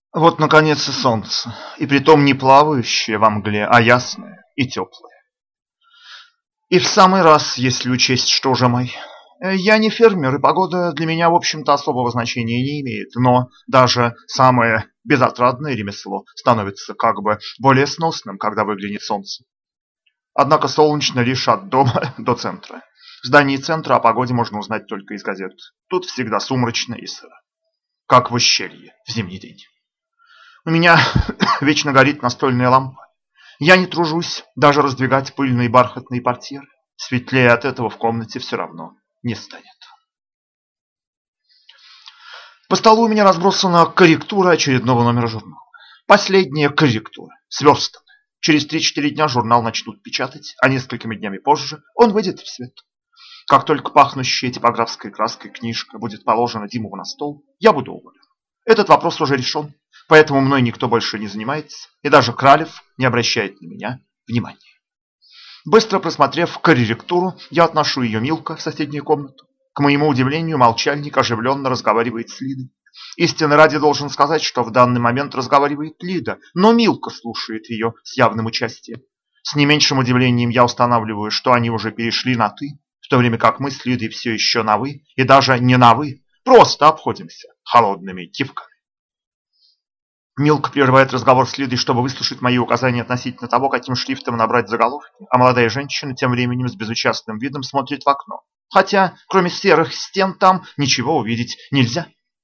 Вот, наконец, и солнце, и притом не плавающее во мгле, а ясное и теплое. И в самый раз, если учесть, что же мой. Я не фермер, и погода для меня, в общем-то, особого значения не имеет, но даже самое безотрадное ремесло становится как бы более сносным, когда выглянет солнце. Однако солнечно лишь от дома до центра. В здании центра о погоде можно узнать только из газет. Тут всегда сумрачно и сыро, как в ущелье в зимний день. У меня вечно горит настольная лампа. Я не тружусь даже раздвигать пыльные бархатные портьеры. Светлее от этого в комнате все равно не станет. По столу у меня разбросана корректура очередного номера журнала. Последняя корректура, сверстана. Через 3-4 дня журнал начнут печатать, а несколькими днями позже он выйдет в свет. Как только пахнущая типографской краской книжка будет положена Димову на стол, я буду уволен. Этот вопрос уже решен, поэтому мной никто больше не занимается, и даже Кралев не обращает на меня внимания. Быстро просмотрев корректуру, я отношу ее Милка в соседнюю комнату. К моему удивлению, молчальник оживленно разговаривает с Лидой. Истинно ради должен сказать, что в данный момент разговаривает Лида, но Милка слушает ее с явным участием. С не меньшим удивлением я устанавливаю, что они уже перешли на «ты», в то время как мы с Лидой все еще на «вы», и даже не на «вы», просто обходимся холодными кивками. Милка прерывает разговор с Лидой, чтобы выслушать мои указания относительно того, каким шрифтом набрать заголовки, а молодая женщина тем временем с безучастным видом смотрит в окно. Хотя, кроме серых стен, там ничего увидеть нельзя.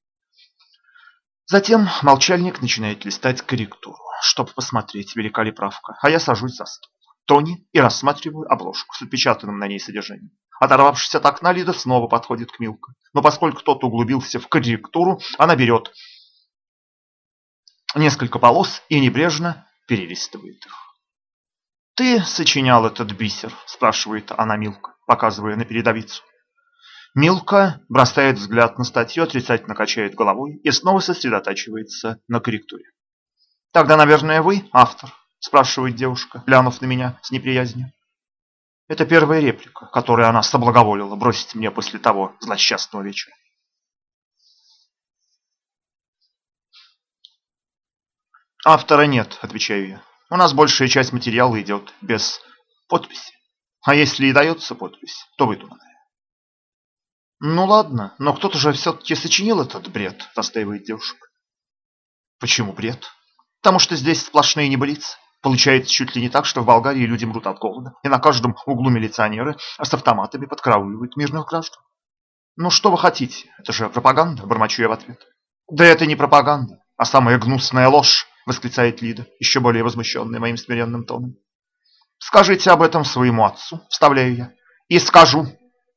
Затем молчальник начинает листать корректуру, чтобы посмотреть, велика ли правка, а я сажусь за стол Тони и рассматриваю обложку с отпечатанным на ней содержанием. Оторвавшись от окна, Лида снова подходит к Милке, но поскольку тот углубился в корректуру, она берет несколько полос и небрежно перелистывает их. «Ты сочинял этот бисер?» – спрашивает она Милка, показывая на передовицу. Милка бросает взгляд на статью, отрицательно качает головой и снова сосредотачивается на корректуре. «Тогда, наверное, вы автор?» – спрашивает девушка, глянув на меня с неприязнью. Это первая реплика, которую она соблаговолила бросить мне после того злосчастного вечера. «Автора нет», – отвечаю я. «У нас большая часть материала идет без подписи. А если и дается подпись, то выдуманная». «Ну ладно, но кто-то же все-таки сочинил этот бред», – настаивает девушка. «Почему бред?» «Потому что здесь сплошные небылицы. Получается чуть ли не так, что в Болгарии люди мрут от голода, и на каждом углу милиционеры с автоматами подкарауливают мирных граждан». «Ну что вы хотите? Это же пропаганда», – бормочу я в ответ. «Да это не пропаганда, а самая гнусная ложь», – восклицает Лида, еще более возмущенная моим смиренным тоном. «Скажите об этом своему отцу», – вставляю я. «И скажу.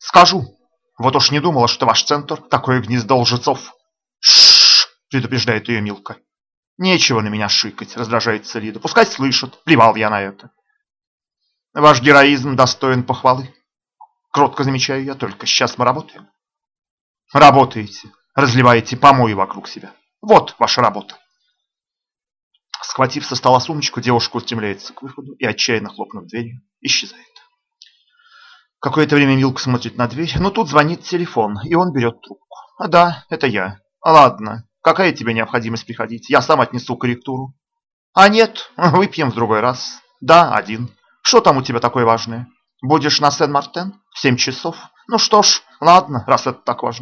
Вот уж не думала, что ваш центр такое гнездо лжецов». «Ш-ш-ш», предупреждает ее Милка. «Нечего на меня шикать», – раздражается Лида. «Пускай слышат, плевал я на это». «Ваш героизм достоин похвалы», – кротко замечаю я, только сейчас мы работаем. «Работаете, разливаете помои вокруг себя. Вот ваша работа». Схватив со стола сумочку, девушка устремляется к выходу и, отчаянно хлопнув дверью, исчезает. Какое-то время Милка смотрит на дверь, но тут звонит телефон, и он берет трубку. «Да, это я. Ладно, какая тебе необходимость приходить? Я сам отнесу корректуру». «А нет, выпьем в другой раз». «Да, один. Что там у тебя такое важное? Будешь на Сен-Мартен? В 7 часов? Ну что ж, ладно, раз это так важно».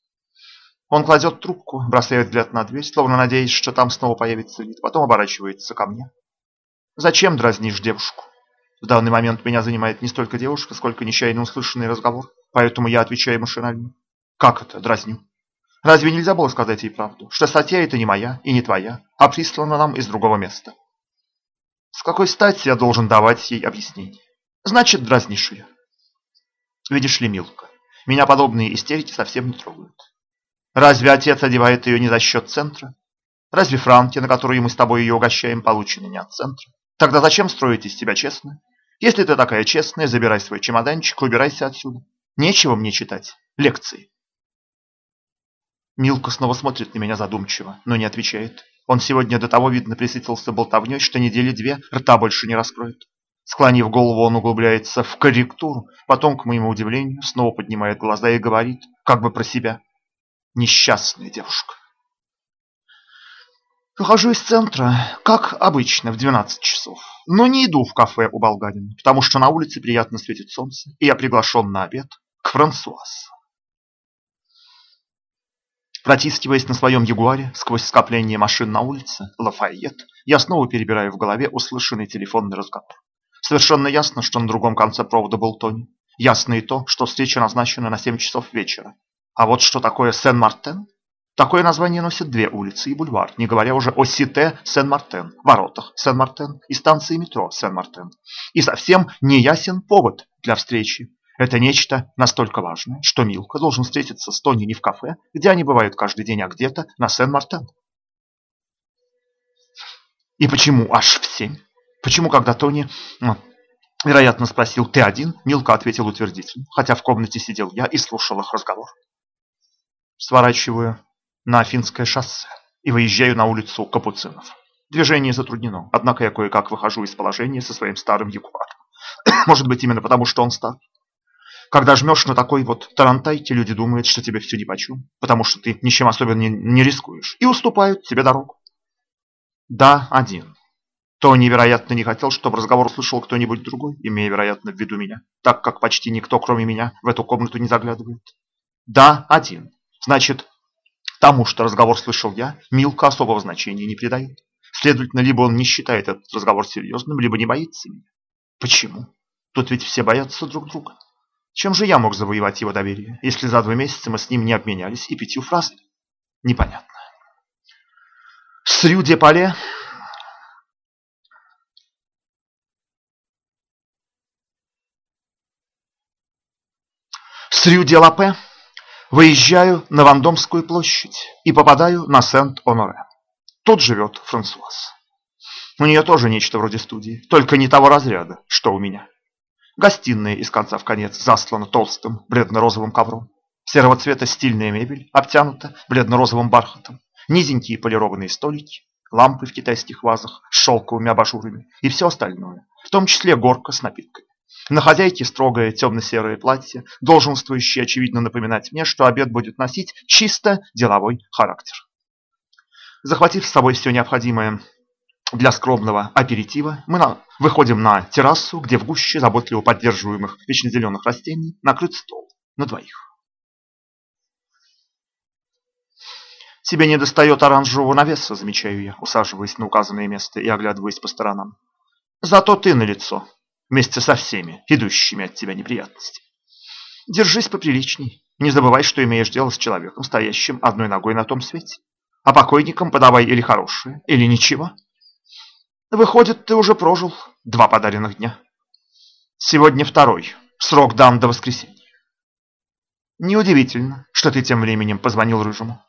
Он кладет трубку, бросает взгляд на дверь, словно надеясь, что там снова появится вид, потом оборачивается ко мне. «Зачем дразнишь девушку?» В данный момент меня занимает не столько девушка, сколько нечаянно услышанный разговор, поэтому я отвечаю машинально. «Как это, дразню? Разве нельзя было сказать ей правду, что статья эта не моя и не твоя, а прислана нам из другого места?» С какой стати я должен давать ей объяснение? Значит, дразнишь ее. Видишь ли, Милка, меня подобные истерики совсем не трогают. Разве отец одевает ее не за счет центра? Разве франки, на которые мы с тобой ее угощаем, получены не от центра? Тогда зачем строить из себя честную? Если ты такая честная, забирай свой чемоданчик и убирайся отсюда. Нечего мне читать лекции. Милка снова смотрит на меня задумчиво, но не отвечает. Он сегодня до того, видно, присытился болтовней, что недели 2 рта больше не раскроет. Склонив голову, он углубляется в корректуру, потом, к моему удивлению, снова поднимает глаза и говорит, как бы про себя: «Несчастная девушка». Выхожу из центра, как обычно, в 12 часов. Но не иду в кафе у Болгарина, потому что на улице приятно светит солнце, и я приглашен на обед к Франсуаз. Протискиваясь на своем Ягуаре сквозь скопление машин на улице Лафайет, я снова перебираю в голове услышанный телефонный разговор. Совершенно ясно, что на другом конце провода был Тони. Ясно и то, что встреча назначена на 7 часов вечера. А вот что такое Сен-Мартен? Такое название носят две улицы и бульвар, не говоря уже о Сите Сен-Мартен, воротах Сен-Мартен и станции метро Сен-Мартен. И совсем не ясен повод для встречи. Это нечто настолько важное, что Милка должен встретиться с Тони не в кафе, где они бывают каждый день, а где-то на Сен-Мартен. И почему аж в 7? Почему, когда Тони, вероятно, спросил «ты один?», Милка ответил утвердительно, хотя в комнате сидел я и слушал их разговор. Сворачиваю на Афинское шоссе и выезжаю на улицу Капуцинов. Движение затруднено, однако я кое-как выхожу из положения со своим старым Ягуаром. Может быть, именно потому, что он стар. Когда жмешь на такой вот тарантайке, люди думают, что тебе все нипочем, потому что ты ничем особенно не рискуешь, и уступают тебе дорогу. Да, один. Тони, вероятно, не хотел, чтобы разговор услышал кто-нибудь другой, имея, вероятно, в виду меня, так как почти никто, кроме меня, в эту комнату не заглядывает. Да, один. Значит, тому, что разговор слышал я, Милка особого значения не придает. Следовательно, либо он не считает этот разговор серьезным, либо не боится меня. Почему? Тут ведь все боятся друг друга. Чем же я мог завоевать его доверие, если за 2 месяца мы с ним не обменялись и 5 фразами? Непонятно. С Рю-де-Пале с Рю-де-Лапе выезжаю на Вандомскую площадь и попадаю на Сент-Оноре. Тут живет Франсуаз. У нее тоже нечто вроде студии, только не того разряда, что у меня. Гостиная из конца в конец заслана толстым бледно-розовым ковром. Серого цвета стильная мебель обтянута бледно-розовым бархатом. Низенькие полированные столики, лампы в китайских вазах с шелковыми абажурами и все остальное, в том числе горка с напитками. На хозяйке строгое темно-серое платье, долженствующее, очевидно, напоминать мне, что обед будет носить чисто деловой характер. Захватив с собой все необходимое для скромного аперитива, мы выходим на террасу, где в гуще заботливо поддерживаемых вечно зеленых растений накрыт стол на двоих. Тебе недостает оранжевого навеса, замечаю я, усаживаясь на указанное место и оглядываясь по сторонам. Зато ты налицо, вместе со всеми, идущими от тебя неприятностями. Держись поприличней, не забывай, что имеешь дело с человеком, стоящим одной ногой на том свете. А покойникам подавай или хорошее, или ничего. Выходит, ты уже прожил 2 подаренных дня. Сегодня 2-й, срок дан до воскресенья. Неудивительно, что ты тем временем позвонил Рыжему.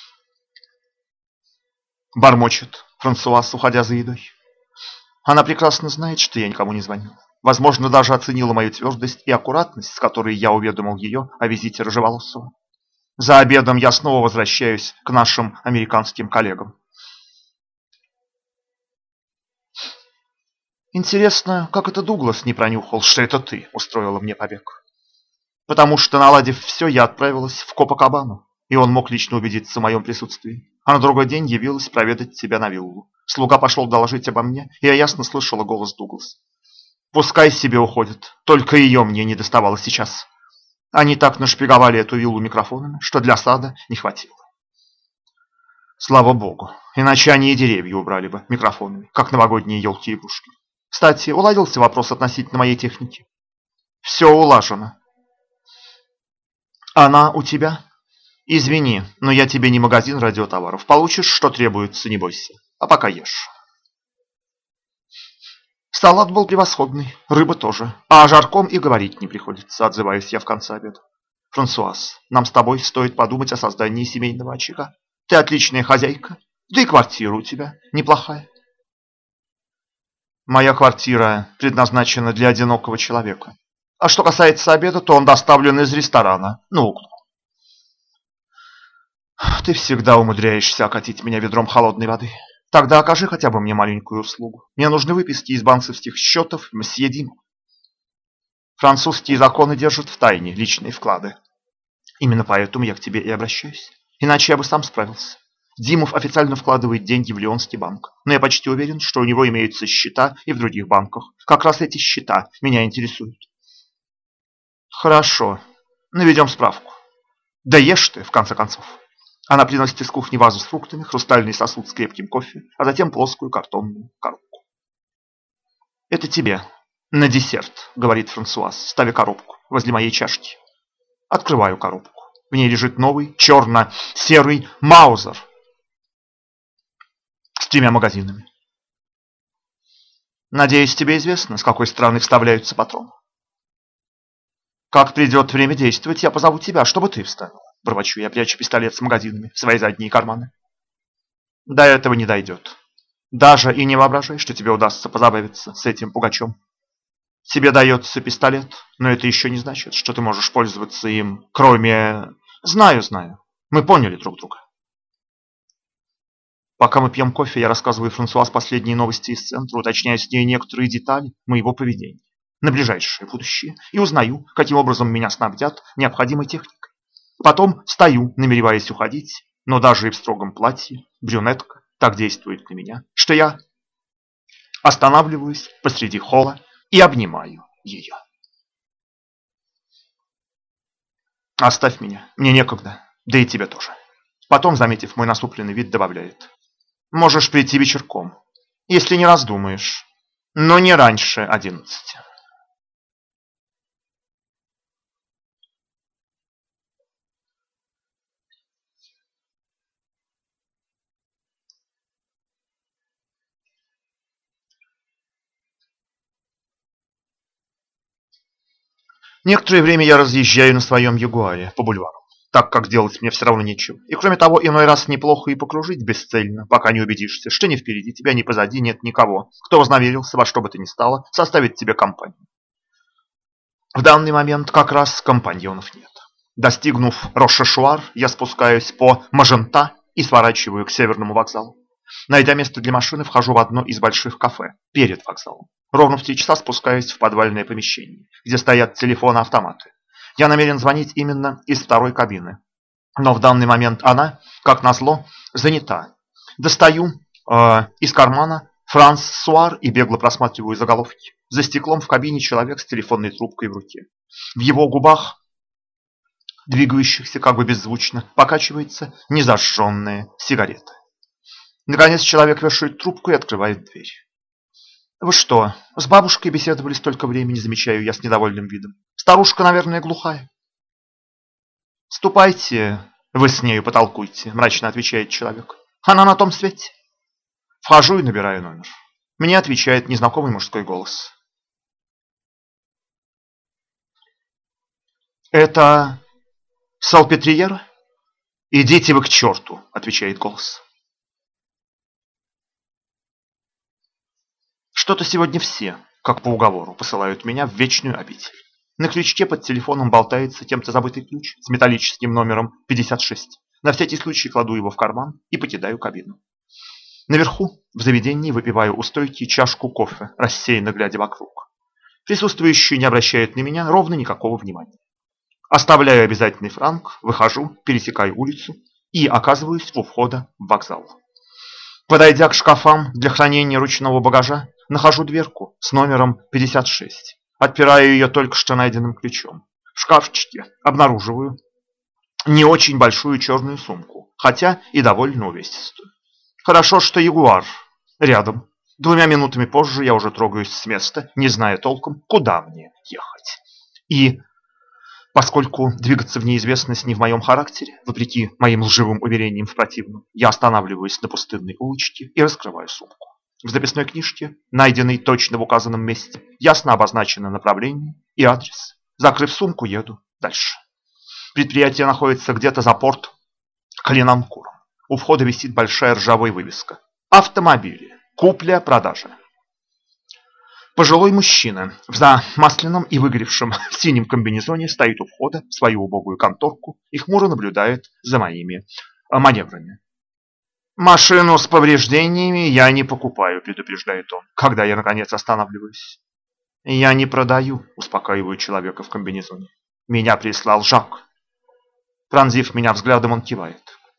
Бормочет Франсуаз, уходя за едой. Она прекрасно знает, что я никому не звонил. Возможно, даже оценила мою твердость и аккуратность, с которой я уведомил ее о визите Рыжеволосого. За обедом я снова возвращаюсь к нашим американским коллегам. Интересно, как это Дуглас не пронюхал, что это ты устроила мне побег? Потому что, наладив все, я отправилась в Копакабану, и он мог лично убедиться в моем присутствии. А на другой день явилась проведать тебя на виллу. Слуга пошел доложить обо мне, и я ясно слышала голос Дугласа. Пускай себе уходит, только ее мне не доставало сейчас. Они так нашпиговали эту виллу микрофонами, что для сада не хватило. Слава богу, иначе они и деревья убрали бы микрофонами, как новогодние елки-игрушки. Кстати, уладился вопрос относительно моей техники. Все улажено. Она у тебя? Извини, но я тебе не магазин радиотоваров. Получишь, что требуется, не бойся. А пока ешь. Салат был превосходный, рыба тоже. А о жарком и говорить не приходится, отзываюсь я в конце обеда. Франсуаз, нам с тобой стоит подумать о создании семейного очага. Ты отличная хозяйка, да и квартира у тебя неплохая. Моя квартира предназначена для одинокого человека. А что касается обеда, то он доставлен из ресторана на углу. Ты всегда умудряешься окатить меня ведром холодной воды. Тогда окажи хотя бы мне маленькую услугу. Мне нужны выписки из банковских счетов мсье Димо. Французские законы держат в тайне личные вклады. Именно поэтому я к тебе и обращаюсь. Иначе я бы сам справился. Димов официально вкладывает деньги в Лионский банк, но я почти уверен, что у него имеются счета и в других банках. Как раз эти счета меня интересуют. Хорошо, наведем справку. Да ешь ты, в конце концов. Она приносит из кухни вазу с фруктами, хрустальный сосуд с крепким кофе, а затем плоскую картонную коробку. Это тебе. На десерт, говорит Франсуаз, ставя коробку возле моей чашки. Открываю коробку. В ней лежит новый черно-серый Маузер с 3 магазинами. Надеюсь, тебе известно, с какой стороны вставляются патроны. Как придет время действовать, я позову тебя, чтобы ты вставил. Бормочу я, прячу пистолет с магазинами в свои задние карманы. До этого не дойдет. Даже и не воображай, что тебе удастся позабавиться с этим пугачем. Тебе дается пистолет, но это еще не значит, что ты можешь пользоваться им, кроме... Знаю. Мы поняли друг друга. Пока мы пьем кофе, я рассказываю Франсуаз последние новости из центра, уточняю с ней некоторые детали моего поведения на ближайшее будущее и узнаю, каким образом меня снабдят необходимой техникой. Потом встаю, намереваясь уходить, но даже и в строгом платье брюнетка так действует на меня, что я останавливаюсь посреди холла и обнимаю ее. Оставь меня, мне некогда, да и тебе тоже. Потом, заметив мой насупленный вид, добавляет. Можешь прийти вечерком, если не раздумаешь, но не раньше 11. Некоторое время я разъезжаю на своем Ягуаре по бульвару, так как делать мне все равно нечего. И кроме того, иной раз неплохо и покружить бесцельно, пока не убедишься, что ни впереди тебя, ни позади нет никого, кто вознамерился во что бы то ни стало составить тебе компанию. В данный момент как раз компаньонов нет. Достигнув Рошешуар, я спускаюсь по Мажента и сворачиваю к Северному вокзалу. Найдя место для машины, вхожу в одно из больших кафе перед вокзалом. Ровно в 3 часа спускаюсь в подвальное помещение, где стоят телефоны-автоматы. Я намерен звонить именно из второй кабины. Но в данный момент она, как назло, занята. Достаю из кармана Франсуар и бегло просматриваю заголовки. За стеклом в кабине человек с телефонной трубкой в руке. В его губах, двигающихся как бы беззвучно, покачивается незажженная сигарета. Наконец человек вешает трубку и открывает дверь. «Вы что, с бабушкой беседовали столько времени?» Замечаю я с недовольным видом. «Старушка, наверное, глухая». «Ступайте, вы с нею потолкуйте», – мрачно отвечает человек. «Она на том свете». Вхожу и набираю номер. Мне отвечает незнакомый мужской голос. «Это Салпетриера?» «Идите вы к черту», – отвечает голос. Что-то сегодня все, как по уговору, посылают меня в вечную обитель. На крючке под телефоном болтается кем-то забытый ключ с металлическим номером 56. На всякий случай кладу его в карман и покидаю кабину. Наверху, в заведении, выпиваю у стойки чашку кофе, рассеянно глядя вокруг. Присутствующие не обращают на меня ровно никакого внимания. Оставляю обязательный франк, выхожу, пересекаю улицу и оказываюсь у входа в вокзал. Подойдя к шкафам для хранения ручного багажа, нахожу дверку с номером 56. Отпираю ее только что найденным ключом. В шкафчике обнаруживаю не очень большую черную сумку, хотя и довольно увесистую. Хорошо, что Ягуар рядом. 2 минутами позже я уже трогаюсь с места, не зная толком, куда мне ехать. И поскольку двигаться в неизвестность не в моем характере, вопреки моим лживым уверениям в противном, я останавливаюсь на пустынной улочке и раскрываю сумку. В записной книжке, найденной точно в указанном месте, ясно обозначено направление и адрес. Закрыв сумку, еду дальше. Предприятие находится где-то за порт Калинанкуром. У входа висит большая ржавая вывеска. Автомобили. Купля-продажа. Пожилой мужчина в замасленном и выгоревшем синем комбинезоне стоит у входа в свою убогую конторку и хмуро наблюдает за моими маневрами. «Машину с повреждениями я не покупаю», – предупреждает он, когда я, наконец, останавливаюсь. «Я не продаю», – успокаиваю человека в комбинезоне. «Меня прислал Жак». Пронзив меня взглядом, он кивает.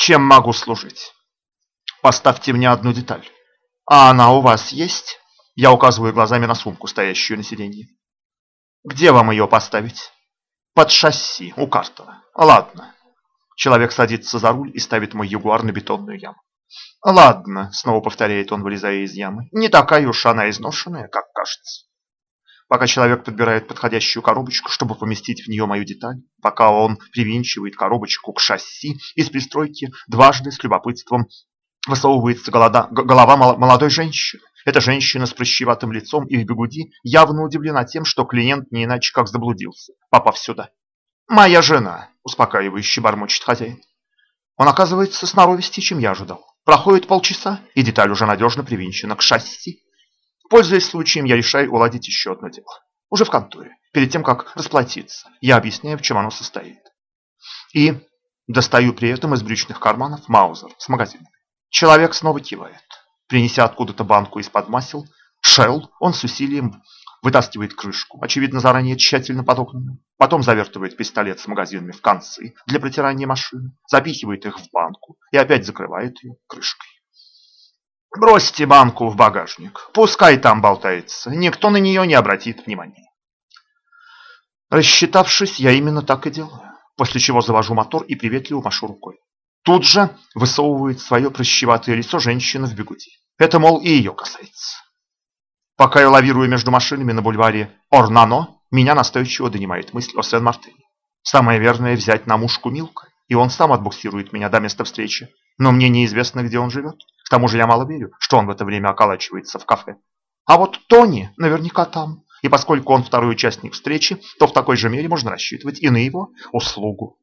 Чем могу служить? Поставьте мне одну деталь. А она у вас есть? Я указываю глазами на сумку, стоящую на сиденье. Где вам ее поставить? Под шасси, у Картера. Ладно. Человек садится за руль и ставит мой ягуар на бетонную яму. Ладно, снова повторяет он, вылезая из ямы. Не такая уж она изношенная, как кажется. Пока человек подбирает подходящую коробочку, чтобы поместить в нее мою деталь, пока он привинчивает коробочку к шасси, из пристройки дважды с любопытством высовывается голова молодой женщины. Эта женщина с прыщеватым лицом и в бигуди явно удивлена тем, что клиент не иначе как заблудился, попав сюда. «Моя жена», – успокаивающе бормочет хозяин. Он оказывается сноровистее, чем я ожидал. Проходит полчаса, и деталь уже надежно привинчена к шасси. Пользуясь случаем, я решаю уладить еще одно дело. Уже в конторе, перед тем, как расплатиться, я объясняю, в чем оно состоит. И достаю при этом из брючных карманов маузер с магазином. Человек снова кивает. Принеся откуда-то банку из-под масел, Shell, он с усилием вытаскивает крышку, очевидно, заранее тщательно подогнанную. Потом завертывает пистолет с магазинами в концы для протирания машины, запихивает их в банку и опять закрывает ее крышкой. Бросьте банку в багажник, пускай там болтается, никто на нее не обратит внимания. Рассчитавшись, я именно так и делаю, после чего завожу мотор и приветливо машу рукой. Тут же высовывает свое прыщеватое лицо женщина в бигуди. Это, мол, и ее касается. Пока я лавирую между машинами на бульваре Орнано, меня настойчиво донимает мысль о Сен-Мартене. Самое верное взять на мушку Милка, и он сам отбуксирует меня до места встречи. Но мне неизвестно, где он живет. К тому же я мало верю, что он в это время околачивается в кафе. А вот Тони наверняка там. И поскольку он второй участник встречи, то в такой же мере можно рассчитывать и на его услугу.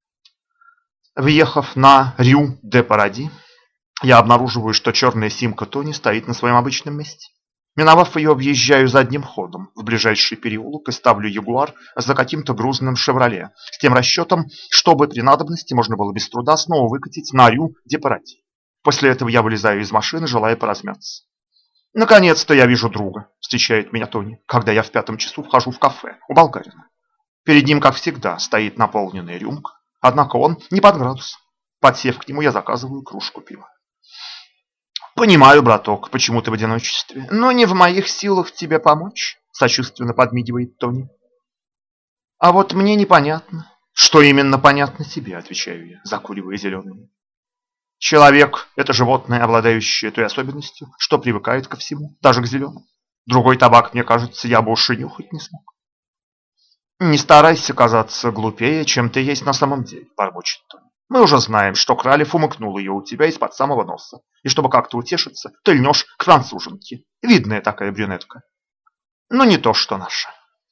Въехав на Рю-де-Паради, я обнаруживаю, что черная симка Тони стоит на своем обычном месте. Миновав ее, объезжаю задним ходом в ближайший переулок и ставлю Ягуар за каким-то грузным «Шевроле», с тем расчетом, чтобы при надобности можно было без труда снова выкатить на Рю-де-Паради. После этого я вылезаю из машины, желая поразмяться. «Наконец-то я вижу друга», – встречает меня Тони, когда я в 5 часу вхожу в кафе у болгарина. Перед ним, как всегда, стоит наполненная рюмка, однако он не под градус. Подсев к нему, я заказываю кружку пива. «Понимаю, браток, почему ты в одиночестве, но не в моих силах тебе помочь», – сочувственно подмигивает Тони. «А вот мне непонятно». «Что именно понятно тебе?» – отвечаю я, закуривая зеленым. Человек – это животное, обладающее той особенностью, что привыкает ко всему, даже к зеленому. Другой табак, мне кажется, я бы уж и нюхать не смог. «Не старайся казаться глупее, чем ты есть на самом деле», – бормочет Тони. «Мы уже знаем, что Кралев умыкнул ее у тебя из-под самого носа, и чтобы как-то утешиться, ты льнешь к француженке. Видная такая брюнетка. Но не то, что наша».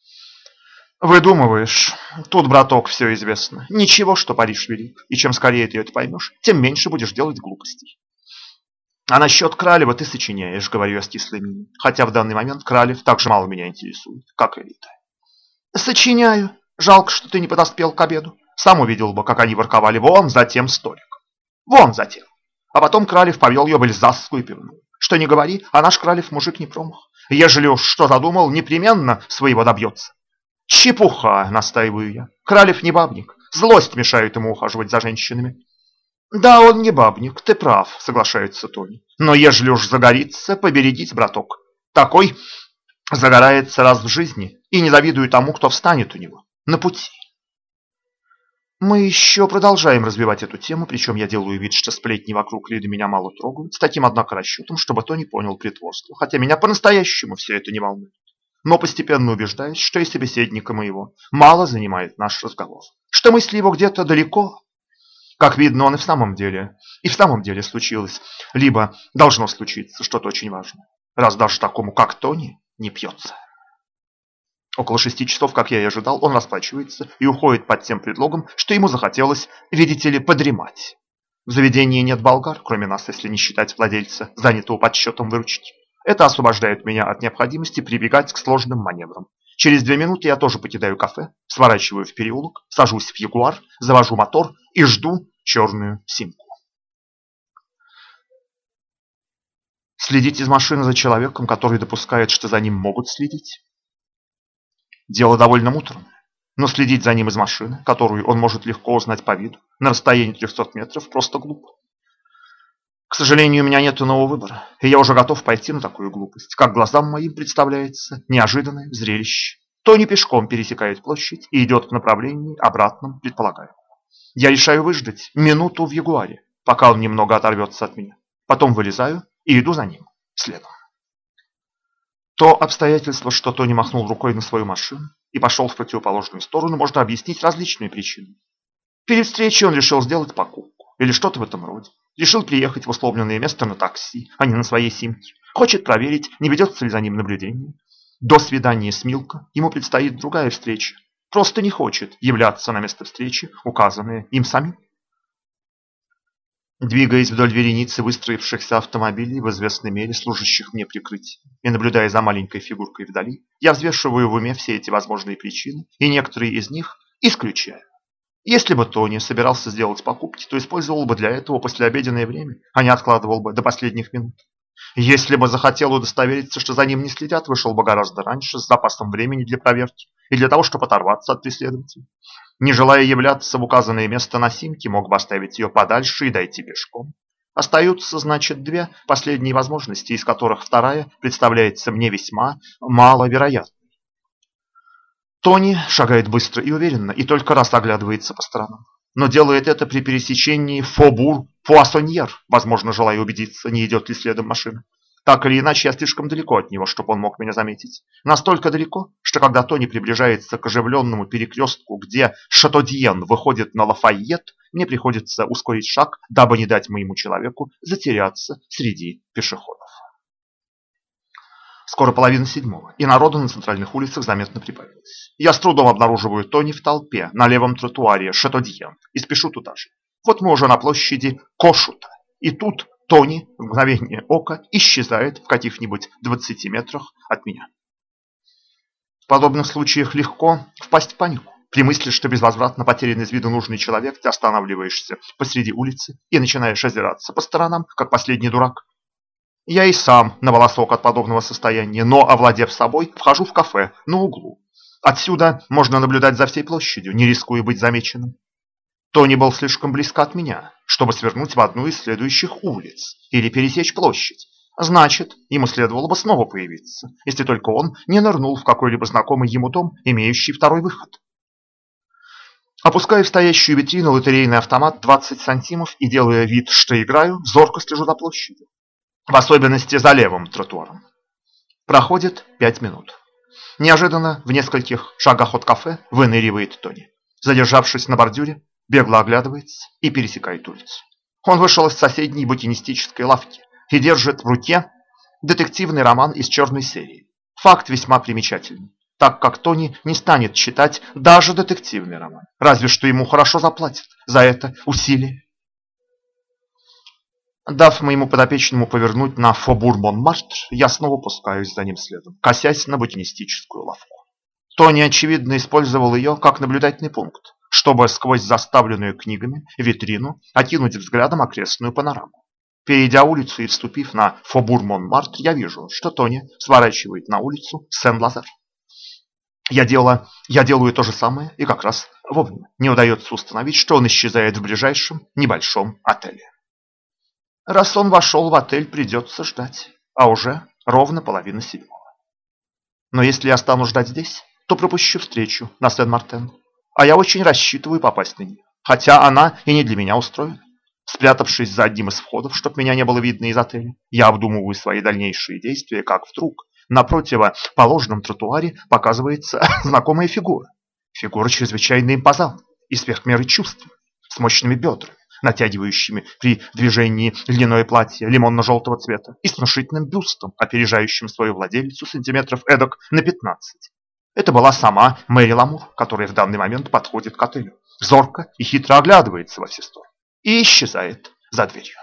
«Выдумываешь. Тут, браток, все известно. Ничего, что Париж велик, и чем скорее ты это поймешь, тем меньше будешь делать глупостей». «А насчет Кралева ты сочиняешь», — говорю я с кислой миной, хотя в данный момент Кралев так же мало меня интересует, как и Рита. «Сочиняю. Жалко, что ты не подоспел к обеду. Сам увидел бы, как они ворковали вон за тем столиком. Вон за тем». А потом Кралев повел ее в Эльзасскую пивную. Что ни говори, а наш Кралев мужик не промах. Ежели уж что задумал, непременно своего добьется. «Чепуха», — настаиваю я. «Кралев не бабник. Злость мешает ему ухаживать за женщинами». «Да, он не бабник, ты прав», — соглашается Тони. «Но ежели уж загорится, поберегись, браток. Такой загорается раз в жизни, и не завидую тому, кто встанет у него на пути». Мы еще продолжаем развивать эту тему, причем я делаю вид, что сплетни вокруг Лиды меня мало трогают, с таким, однако, расчетом, чтобы Тони понял притворство, хотя меня по-настоящему все это не волнует. Но постепенно убеждаюсь, что и собеседника моего мало занимает наш разговор, что мысли его где-то далеко. Как видно, он и в самом деле случилось, либо должно случиться что-то очень важное, раз даже такому, как Тони, не пьется. Около 6 часов, как я и ожидал, он расплачивается и уходит под тем предлогом, что ему захотелось, видите ли, подремать. В заведении нет болгар, кроме нас, если не считать владельца, занятого подсчетом выручки. Это освобождает меня от необходимости прибегать к сложным маневрам. Через 2 минуты я тоже покидаю кафе, сворачиваю в переулок, сажусь в Ягуар, завожу мотор и жду черную симку. Следить из машины за человеком, который допускает, что за ним могут следить, дело довольно муторное. Но следить за ним из машины, которую он может легко узнать по виду, на расстоянии 300 метров, просто глупо. К сожалению, у меня нет иного выбора, и я уже готов пойти на такую глупость, как глазам моим представляется неожиданное зрелище. Тони пешком пересекает площадь и идет в направлении обратном, предполагаю. Я решаю выждать минуту в Ягуаре, пока он немного оторвется от меня. Потом вылезаю и иду за ним следом. То обстоятельство, что Тони махнул рукой на свою машину и пошел в противоположную сторону, можно объяснить различными причинами. Перед встречей он решил сделать покупку или что-то в этом роде. Решил приехать в условленное место на такси, а не на своей симке. Хочет проверить, не ведется ли за ним наблюдение. До свидания с Милко ему предстоит другая встреча. Просто не хочет являться на место встречи, указанное им самим. Двигаясь вдоль вереницы выстроившихся автомобилей, в известной мере служащих мне прикрытием, и наблюдая за маленькой фигуркой вдали, я взвешиваю в уме все эти возможные причины, и некоторые из них исключаю. Если бы Тони собирался сделать покупки, то использовал бы для этого послеобеденное время, а не откладывал бы до последних минут. Если бы захотел удостовериться, что за ним не следят, вышел бы гораздо раньше, с запасом времени для проверки и для того, чтобы оторваться от преследователей. Не желая являться в указанное место на симке, мог бы оставить ее подальше и дойти пешком. Остаются, значит, две последние возможности, из которых вторая представляется мне весьма маловероятной. Тони шагает быстро и уверенно, и только раз оглядывается по сторонам. Но делает это при пересечении Фобур-Пуассоньер, возможно, желая убедиться, не идет ли следом машина. Так или иначе, я слишком далеко от него, чтобы он мог меня заметить. Настолько далеко, что когда Тони приближается к оживленному перекрестку, где Шатодьен выходит на Лафайет, мне приходится ускорить шаг, дабы не дать моему человеку затеряться среди пешеходов. Скоро 6:30, и народу на центральных улицах заметно прибавилось. Я с трудом обнаруживаю Тони в толпе на левом тротуаре Шатодьен и спешу туда же. Вот мы уже на площади Кошута, и тут Тони в мгновение ока исчезает в каких-нибудь 20 метрах от меня. В подобных случаях легко впасть в панику. При мысли, что безвозвратно потерян из виду нужный человек, ты останавливаешься посреди улицы и начинаешь озираться по сторонам, как последний дурак. Я и сам на волосок от подобного состояния, но, овладев собой, вхожу в кафе на углу. Отсюда можно наблюдать за всей площадью, не рискуя быть замеченным. Тони был слишком близко от меня, чтобы свернуть в одну из следующих улиц или пересечь площадь. Значит, ему следовало бы снова появиться, если только он не нырнул в какой-либо знакомый ему дом, имеющий второй выход. Опускаю в стоящую витрину лотерейный автомат 20 сантимов и, делая вид, что играю, зорко слежу за площадью. В особенности за левым тротуаром. Проходит 5 минут. Неожиданно, в нескольких шагах от кафе, выныривает Тони. Задержавшись на бордюре, бегло оглядывается и пересекает улицу. Он вышел из соседней букинистической лавки и держит в руке детективный роман из черной серии. Факт весьма примечательный, так как Тони не станет читать даже детективный роман, разве что ему хорошо заплатят за это усилие. Дав моему подопечному повернуть на Фобур-Монмартр, я снова пускаюсь за ним следом, косясь на букинистическую лавку. Тони, очевидно, использовал ее как наблюдательный пункт, чтобы сквозь заставленную книгами витрину окинуть взглядом окрестную панораму. Перейдя улицу и вступив на Фобур-Монмартр, я вижу, что Тони сворачивает на улицу Сен-Лазар. Я делаю то же самое и как раз вовремя. Не удается установить, что он исчезает в ближайшем небольшом отеле. Раз он вошел в отель, придется ждать, а уже ровно 6:30. Но если я стану ждать здесь, то пропущу встречу на Сен-Мартен, а я очень рассчитываю попасть на нее, хотя она и не для меня устроена. Спрятавшись за одним из входов, чтобы меня не было видно из отеля, я обдумываю свои дальнейшие действия, как вдруг на противоположном тротуаре показывается знакомая фигура. Фигура чрезвычайно импозантная и сверх меры чувственная, с мощными бедрами, натягивающими при движении льняное платье лимонно-желтого цвета и с внушительным бюстом, опережающим свою владелицу сантиметров эдак на 15. Это была сама Мэри Ламур, которая в данный момент подходит к отелю, зорко и хитро оглядывается во все стороны и исчезает за дверью.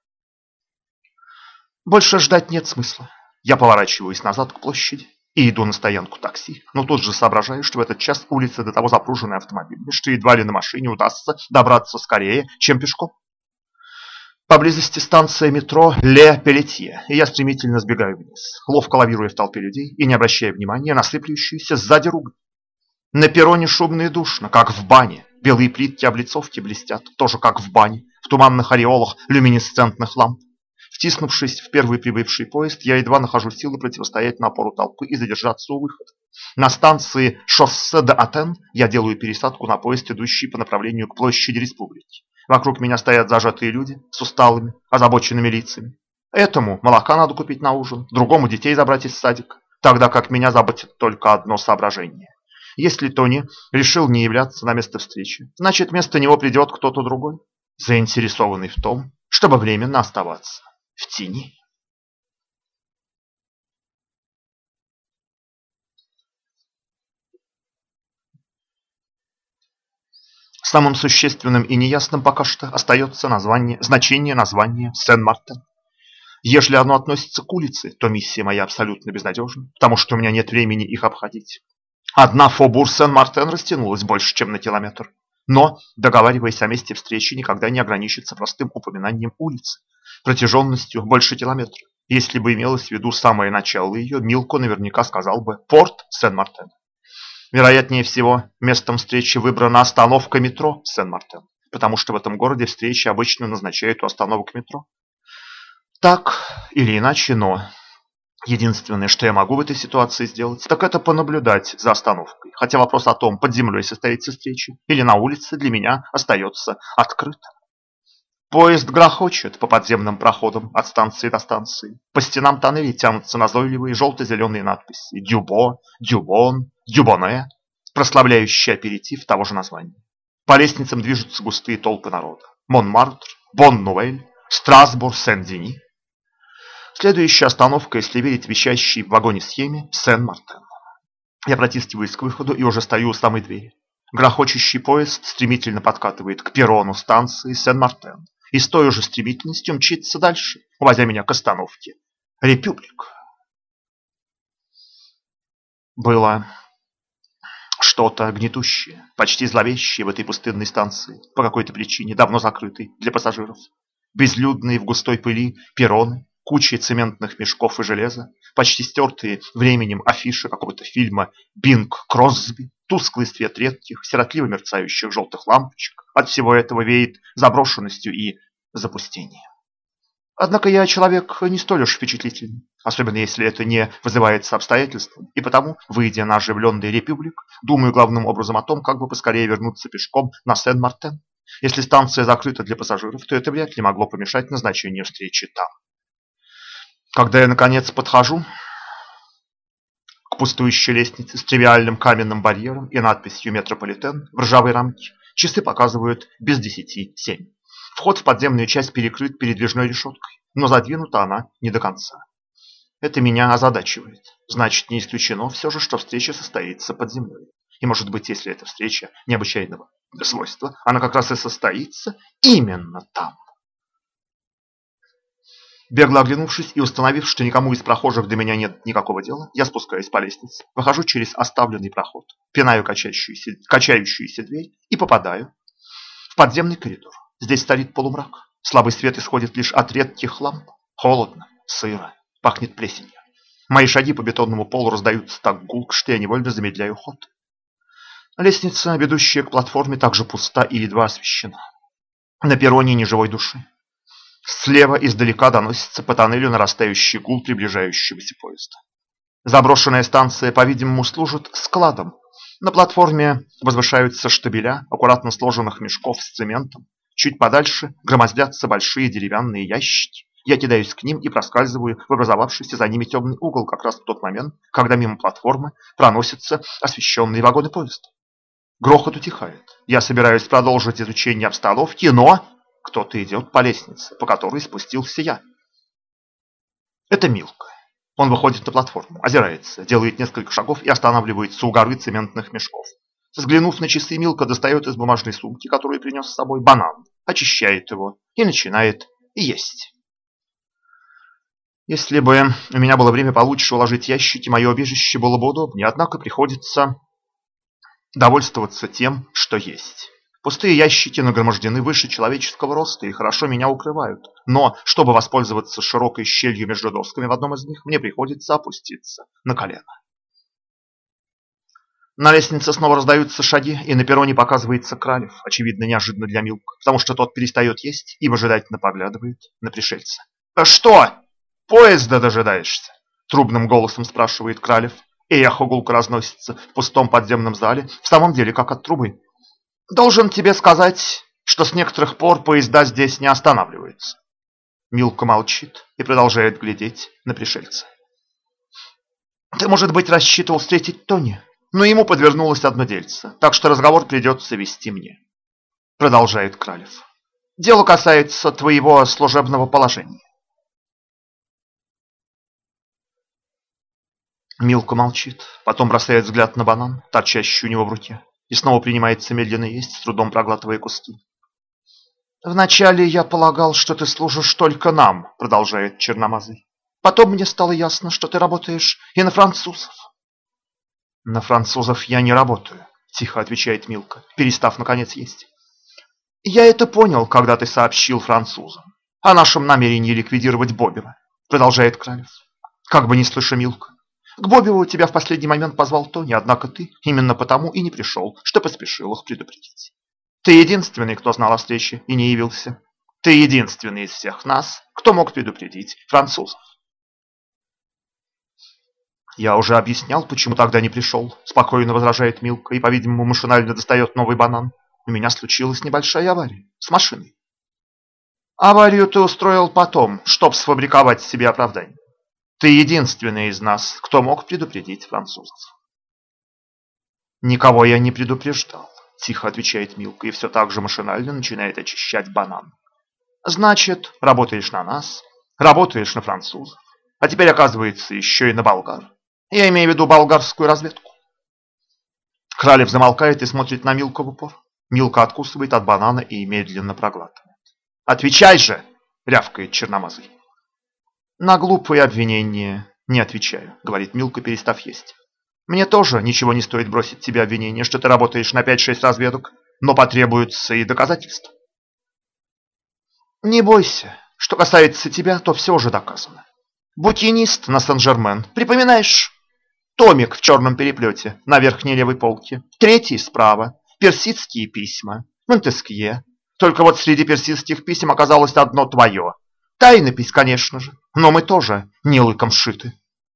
Больше ждать нет смысла. Я поворачиваюсь назад к площади и иду на стоянку такси, но тут же соображаю, что в этот час улица до того запружены автомобилями, что едва ли на машине удастся добраться скорее, чем пешком. Поблизости станция метро Ле Пелетье, и я стремительно сбегаю вниз, ловко лавируя в толпе людей и не обращая внимания на сыплющиеся сзади ругань. На перроне шумно и душно, как в бане. Белые плитки облицовки блестят, тоже как в бане, в туманных ореолах люминесцентных ламп. Втиснувшись в первый прибывший поезд, я едва нахожу силы противостоять напору толпы и задержаться у выхода. На станции шоссе де Атен я делаю пересадку на поезд, идущий по направлению к площади Республики. Вокруг меня стоят зажатые люди с усталыми, озабоченными лицами. Этому молока надо купить на ужин, другому детей забрать из садика, тогда как меня заботит только одно соображение. Если Тони решил не являться на место встречи, значит вместо него придет кто-то другой, заинтересованный в том, чтобы временно оставаться в тени. Самым существенным и неясным пока что остается значение названия Сен-Мартен. Если оно относится к улице, то миссия моя абсолютно безнадежна, потому что у меня нет времени их обходить. Одна Фобур Сен-Мартен растянулась больше, чем на километр. Но, договариваясь о месте встречи, никогда не ограничится простым упоминанием улицы, протяженностью больше километра. Если бы имелось в виду самое начало ее, Милко наверняка сказал бы «Порт Сен-Мартен». Вероятнее всего, местом встречи выбрана остановка метро Сен-Мартен, потому что в этом городе встречи обычно назначают у остановок метро. Так или иначе, но единственное, что я могу в этой ситуации сделать, так это понаблюдать за остановкой. Хотя вопрос о том, под землей состоится встреча или на улице, для меня остается открытым. Поезд грохочет по подземным проходам от станции до станции. По стенам тоннелей тянутся назойливые желто-зеленые надписи «Дюбо», «Дюбон», «Дюбоне», прославляющие аперитив того же названия. По лестницам движутся густые толпы народа. Монмартр, Бон-Нуэль, Страсбург, Сен-Дени. Следующая остановка, если верить вещащей в вагоне схеме, Сен-Мартен. Я протискиваюсь к выходу и уже стою у самой двери. Грохочущий поезд стремительно подкатывает к перрону станции Сен-Мартен и с той же стремительностью мчится дальше, увозя меня к остановке Републик. Было что-то гнетущее, почти зловещее в этой пустынной станции, по какой-то причине давно закрытой для пассажиров. Безлюдные в густой пыли перроны, кучей цементных мешков и железа, почти стертые временем афиши какого-то фильма «Бинг Кросби», тусклый свет редких, сиротливо мерцающих желтых лампочек. От всего этого веет заброшенностью и запустением. Однако я человек не столь уж впечатлительный, особенно если это не вызывается обстоятельством, и потому, выйдя на оживленный Републик, думаю главным образом о том, как бы поскорее вернуться пешком на Сен-Мартен. Если станция закрыта для пассажиров, то это вряд ли могло помешать назначению встречи там. Когда я, наконец, подхожу к пустующей лестнице с тривиальным каменным барьером и надписью «Метрополитен» в ржавой рамке, часы показывают без 10:07. Вход в подземную часть перекрыт передвижной решеткой, но задвинута она не до конца. Это меня озадачивает. Значит, не исключено все же, что встреча состоится под землей. И может быть, если эта встреча необычайного свойства, она как раз и состоится именно там. Бегло оглянувшись и установив, что никому из прохожих до меня нет никакого дела, я спускаюсь по лестнице, выхожу через оставленный проход, пинаю качающуюся дверь и попадаю в подземный коридор. Здесь стоит полумрак. Слабый свет исходит лишь от редких ламп. Холодно, сыро, пахнет плесенью. Мои шаги по бетонному полу раздаются так гулко, что я невольно замедляю ход. Лестница, ведущая к платформе, также пуста и едва освещена. На перроне ни живой души. Слева издалека доносится по тоннелю нарастающий гул приближающегося поезда. Заброшенная станция, по-видимому, служит складом. На платформе возвышаются штабеля аккуратно сложенных мешков с цементом. Чуть подальше громоздятся большие деревянные ящики. Я кидаюсь к ним и проскальзываю в образовавшийся за ними темный угол как раз в тот момент, когда мимо платформы проносятся освещенные вагоны поезда. Грохот утихает. Я собираюсь продолжить изучение обстановки, но кто-то идет по лестнице, по которой спустился я. Это Милко. Он выходит на платформу, озирается, делает несколько шагов и останавливается у горы цементных мешков. Взглянув на часы, Милко достает из бумажной сумки, которую принес с собой, банан, очищает его и начинает есть. Если бы у меня было время получше уложить ящики, мое убежище было бы удобнее, однако приходится довольствоваться тем, что есть. Пустые ящики нагромождены выше человеческого роста и хорошо меня укрывают. Но, чтобы воспользоваться широкой щелью между досками в одном из них, мне приходится опуститься на колено. На лестнице снова раздаются шаги, и на перроне показывается Кралев, очевидно, неожиданно для Милка, потому что тот перестает есть и выжидательно поглядывает на пришельца. «Что? Поезда дожидаешься?» — трубным голосом спрашивает Кралев, и эхо гулко разносится в пустом подземном зале, в самом деле как от трубы. «Должен тебе сказать, что с некоторых пор поезда здесь не останавливаются». Милка молчит и продолжает глядеть на пришельца. «Ты, может быть, рассчитывал встретить Тони, но ему подвернулось одно дельце, так что разговор придется вести мне», — продолжает Кралев. «Дело касается твоего служебного положения». Милка молчит, потом бросает взгляд на банан, торчащий у него в руке, и снова принимается медленно есть, с трудом проглатывая куски. «Вначале я полагал, что ты служишь только нам», — продолжает Черномазый. «Потом мне стало ясно, что ты работаешь и на французов». «На французов я не работаю», — тихо отвечает Милка, перестав наконец есть. «Я это понял, когда ты сообщил французам о нашем намерении ликвидировать Бобева», — продолжает Кралев, как бы не слыша Милка. «К Бобеву тебя в последний момент позвал Тони, однако ты именно потому и не пришел, что поспешил их предупредить. Ты единственный, кто знал о встрече и не явился. Ты единственный из всех нас, кто мог предупредить французов». «Я уже объяснял, почему тогда не пришел», — спокойно возражает Милка и, по-видимому, машинально достает новый банан. «У меня случилась небольшая авария с машиной». «Аварию ты устроил потом, чтоб сфабриковать себе оправдание. Ты единственный из нас, кто мог предупредить французов». «Никого я не предупреждал», — тихо отвечает Милка и все так же машинально начинает очищать банан. «Значит, работаешь на нас, работаешь на французов, а теперь, оказывается, еще и на болгар. Я имею в виду болгарскую разведку». Кралев замолкает и смотрит на Милку в упор. Милка откусывает от банана и медленно проглатывает. «Отвечай же!» — рявкает Черномазый. «На глупые обвинения не отвечаю», — говорит Милка, перестав есть. «Мне тоже ничего не стоит бросить тебе обвинение, что ты работаешь на 5-6 разведок, но потребуются и доказательства». «Не бойся. Что касается тебя, то все уже доказано. Букинист на Сен-Жермен. Припоминаешь? Томик в черном переплете на верхней левой полке. Третий справа. Персидские письма. Монтескье. Только вот среди персидских писем оказалось одно твое. Тайнопись, конечно же, но мы тоже не лыком сшиты».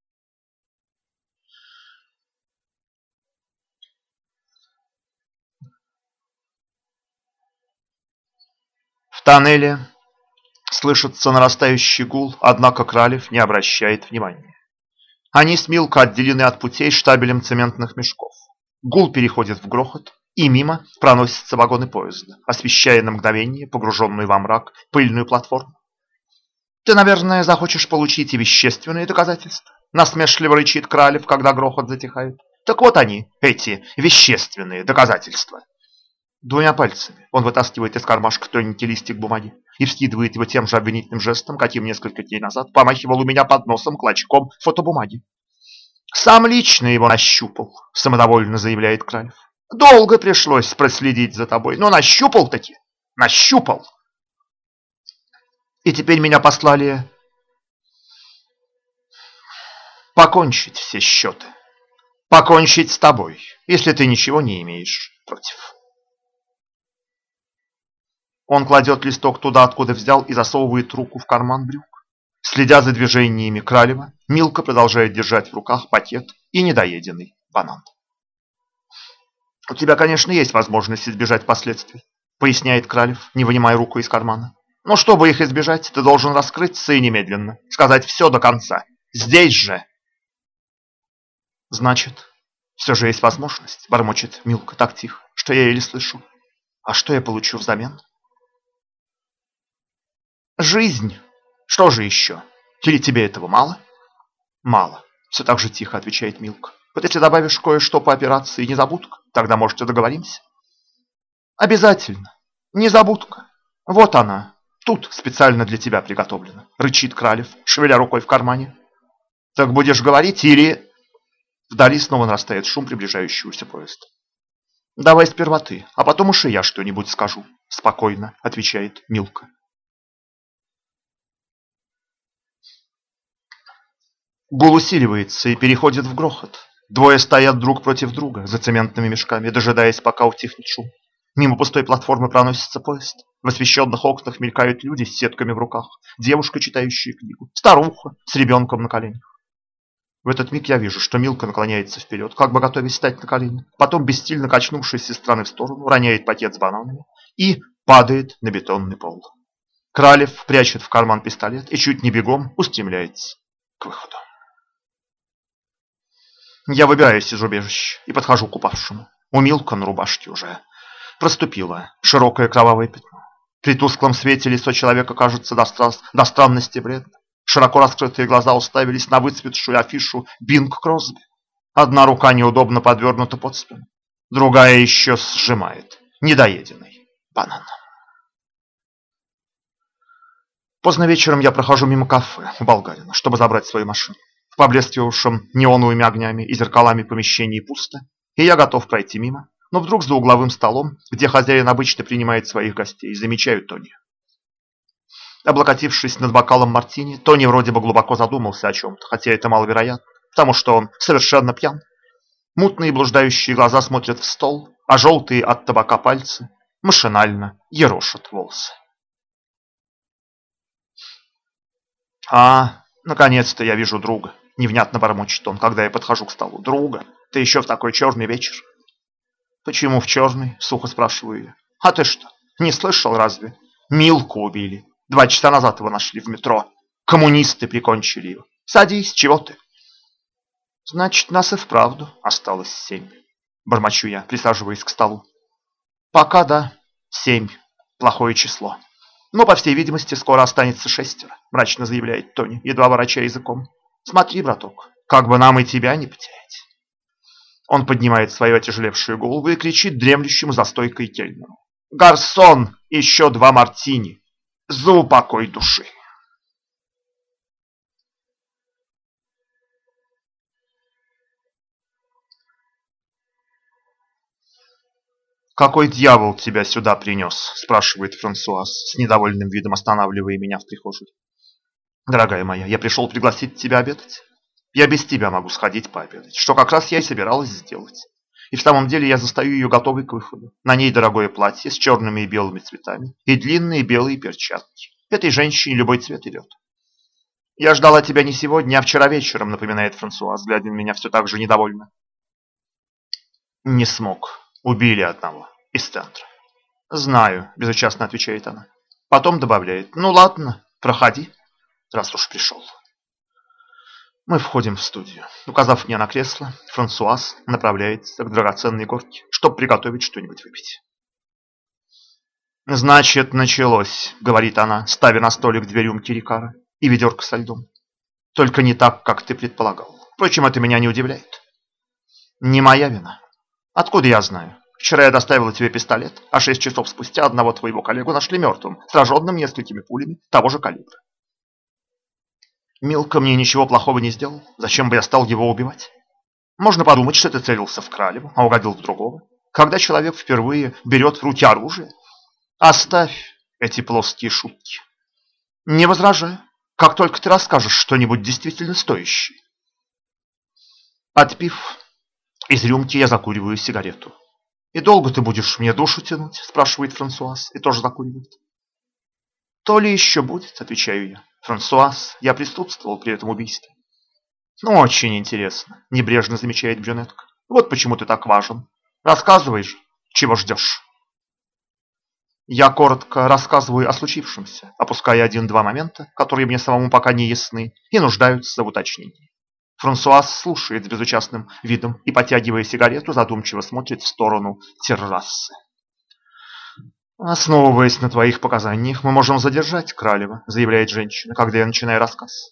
В тоннеле слышится нарастающий гул, однако Кралев не обращает внимания. Они с Милко отделены от путей штабелем цементных мешков. Гул переходит в грохот, и мимо проносятся вагоны поезда, освещая на мгновение погруженную во мрак пыльную платформу. «Ты, наверное, захочешь получить и вещественные доказательства», — насмешливо рычит Кралев, когда грохот затихает. «Так вот они, эти вещественные доказательства». Двумя пальцами он вытаскивает из кармашка тоненький листик бумаги и вскидывает его тем же обвинительным жестом, каким несколько дней назад помахивал у меня под носом клочком фотобумаги. «Сам лично его нащупал», — самодовольно заявляет Кралев. «Долго пришлось проследить за тобой, но нащупал-таки, нащупал. И теперь меня послали покончить все счеты, покончить с тобой, если ты ничего не имеешь против». Он кладет листок туда, откуда взял, и засовывает руку в карман брюк. Следя за движениями Кралева, Милка продолжает держать в руках пакет и недоеденный банан. «У тебя, конечно, есть возможность избежать последствий», — поясняет Кралев, не вынимая руку из кармана. «Но чтобы их избежать, ты должен раскрыться и немедленно сказать все до конца. Здесь же!» «Значит, все же есть возможность», — бормочет Милка так тихо, что я еле слышу. «А что я получу взамен?» «Жизнь. Что же еще? Или тебе этого мало?» «Мало», — все так же тихо отвечает Милка. «Вот если добавишь кое-что по операции незабудка, тогда, может, и договоримся». «Обязательно. Незабудка. Вот она. Тут специально для тебя приготовлена», — рычит Кралев, шевеля рукой в кармане. «Так будешь говорить или...» Вдали снова нарастает шум приближающегося поезда. «Давай сперва ты, а потом уж и я что-нибудь скажу», — спокойно отвечает Милка. Гул усиливается и переходит в грохот. Двое стоят друг против друга за цементными мешками, дожидаясь, пока утихнет шум. Мимо пустой платформы проносится поезд. В освещенных окнах мелькают люди с сетками в руках. Девушка, читающая книгу. Старуха с ребенком на коленях. В этот миг я вижу, что Милка наклоняется вперед, как бы готовясь встать на колени. Потом, бесстильно качнувшись из стороны в сторону, роняет пакет с бананами и падает на бетонный пол. Кралев прячет в карман пистолет и чуть не бегом устремляется к выходу. Я выбираюсь из убежища и подхожу к упавшему. У Милка на рубашке уже проступило широкое кровавое пятно. При тусклом свете лицо человека кажется до странности бледным. Широко раскрытые глаза уставились на выцветшую афишу «Бинг Кросби». Одна рука неудобно подвернута под спину, другая еще сжимает недоеденный банан. Поздно вечером я прохожу мимо кафе у Болгарина, чтобы забрать свою машину. В поблескивавшем неоновыми огнями и зеркалами помещении пусто, и я готов пройти мимо. Но вдруг за угловым столом, где хозяин обычно принимает своих гостей, замечаю Тони. Облокотившись над бокалом мартини, Тони вроде бы глубоко задумался о чем-то, хотя это маловероятно, потому что он совершенно пьян. Мутные блуждающие глаза смотрят в стол, а желтые от табака пальцы машинально ерошат волосы. Наконец-то я вижу друга. Невнятно бормочет он, когда я подхожу к столу. Друга, ты еще в такой черный вечер? Почему в черный? Сухо спрашиваю я. А ты что, не слышал разве? Милку убили. 2 часа назад его нашли в метро. Коммунисты прикончили его. Садись, чего ты? Значит, нас и вправду осталось 7. Бормочу я, присаживаясь к столу. Пока да, 7. Плохое число. Но, по всей видимости, скоро останется 6, мрачно заявляет Тони, едва ворочая языком. Смотри, браток, как бы нам и тебя не потерять. Он поднимает свою отяжелевшую голову и кричит дремлющему за стойкой кельнеру. Гарсон, еще 2 мартини. За упокой души. «Какой дьявол тебя сюда принес?» – спрашивает Франсуаз, с недовольным видом останавливая меня в прихожей. «Дорогая моя, я пришел пригласить тебя обедать. Я без тебя могу сходить пообедать, что как раз я и собиралась сделать. И в самом деле я застаю ее готовой к выходу. На ней дорогое платье с черными и белыми цветами и длинные белые перчатки. Этой женщине любой цвет идет. Я ждала тебя не сегодня, а вчера вечером», – напоминает Франсуаз, глядя на меня все так же недовольно. «Не смог. Убили одного из центра». «Знаю», – безучастно отвечает она. Потом добавляет: «Ну ладно, проходи, раз уж пришел». Мы входим в студию. Указав мне на кресло, Франсуаз направляется к драгоценной горке, чтобы приготовить что-нибудь выпить. «Значит, началось», — говорит она, ставя на столик 2 рюмки Рикара и ведерко со льдом. «Только не так, как ты предполагал. Впрочем, это меня не удивляет. Не моя вина. Откуда я знаю? Вчера я доставила тебе пистолет, а 6 часов спустя одного твоего коллегу нашли мертвым, сраженным несколькими пулями того же калибра. Милка мне ничего плохого не сделал. Зачем бы я стал его убивать? Можно подумать, что ты целился в Кралеву, а угодил в другого. Когда человек впервые берет в руки оружие, оставь эти плоские шутки. Не возражаю, как только ты расскажешь что-нибудь действительно стоящее». Отпив из рюмки, я закуриваю сигарету. «И долго ты будешь мне душу тянуть?» – спрашивает Франсуаз и тоже закуривает. «То ли еще будет», – отвечаю я. «Франсуаз, я присутствовал при этом убийстве». «Ну, очень интересно», – небрежно замечает брюнетка. «Вот почему ты так важен. Рассказывай же, чего ждешь». Я коротко рассказываю о случившемся, опуская 1-2 момента, которые мне самому пока не ясны и нуждаются в уточнении. Франсуаз слушает с безучастным видом и, потягивая сигарету, задумчиво смотрит в сторону террасы. «Основываясь на твоих показаниях, мы можем задержать Кралева», — заявляет женщина, когда я начинаю рассказ.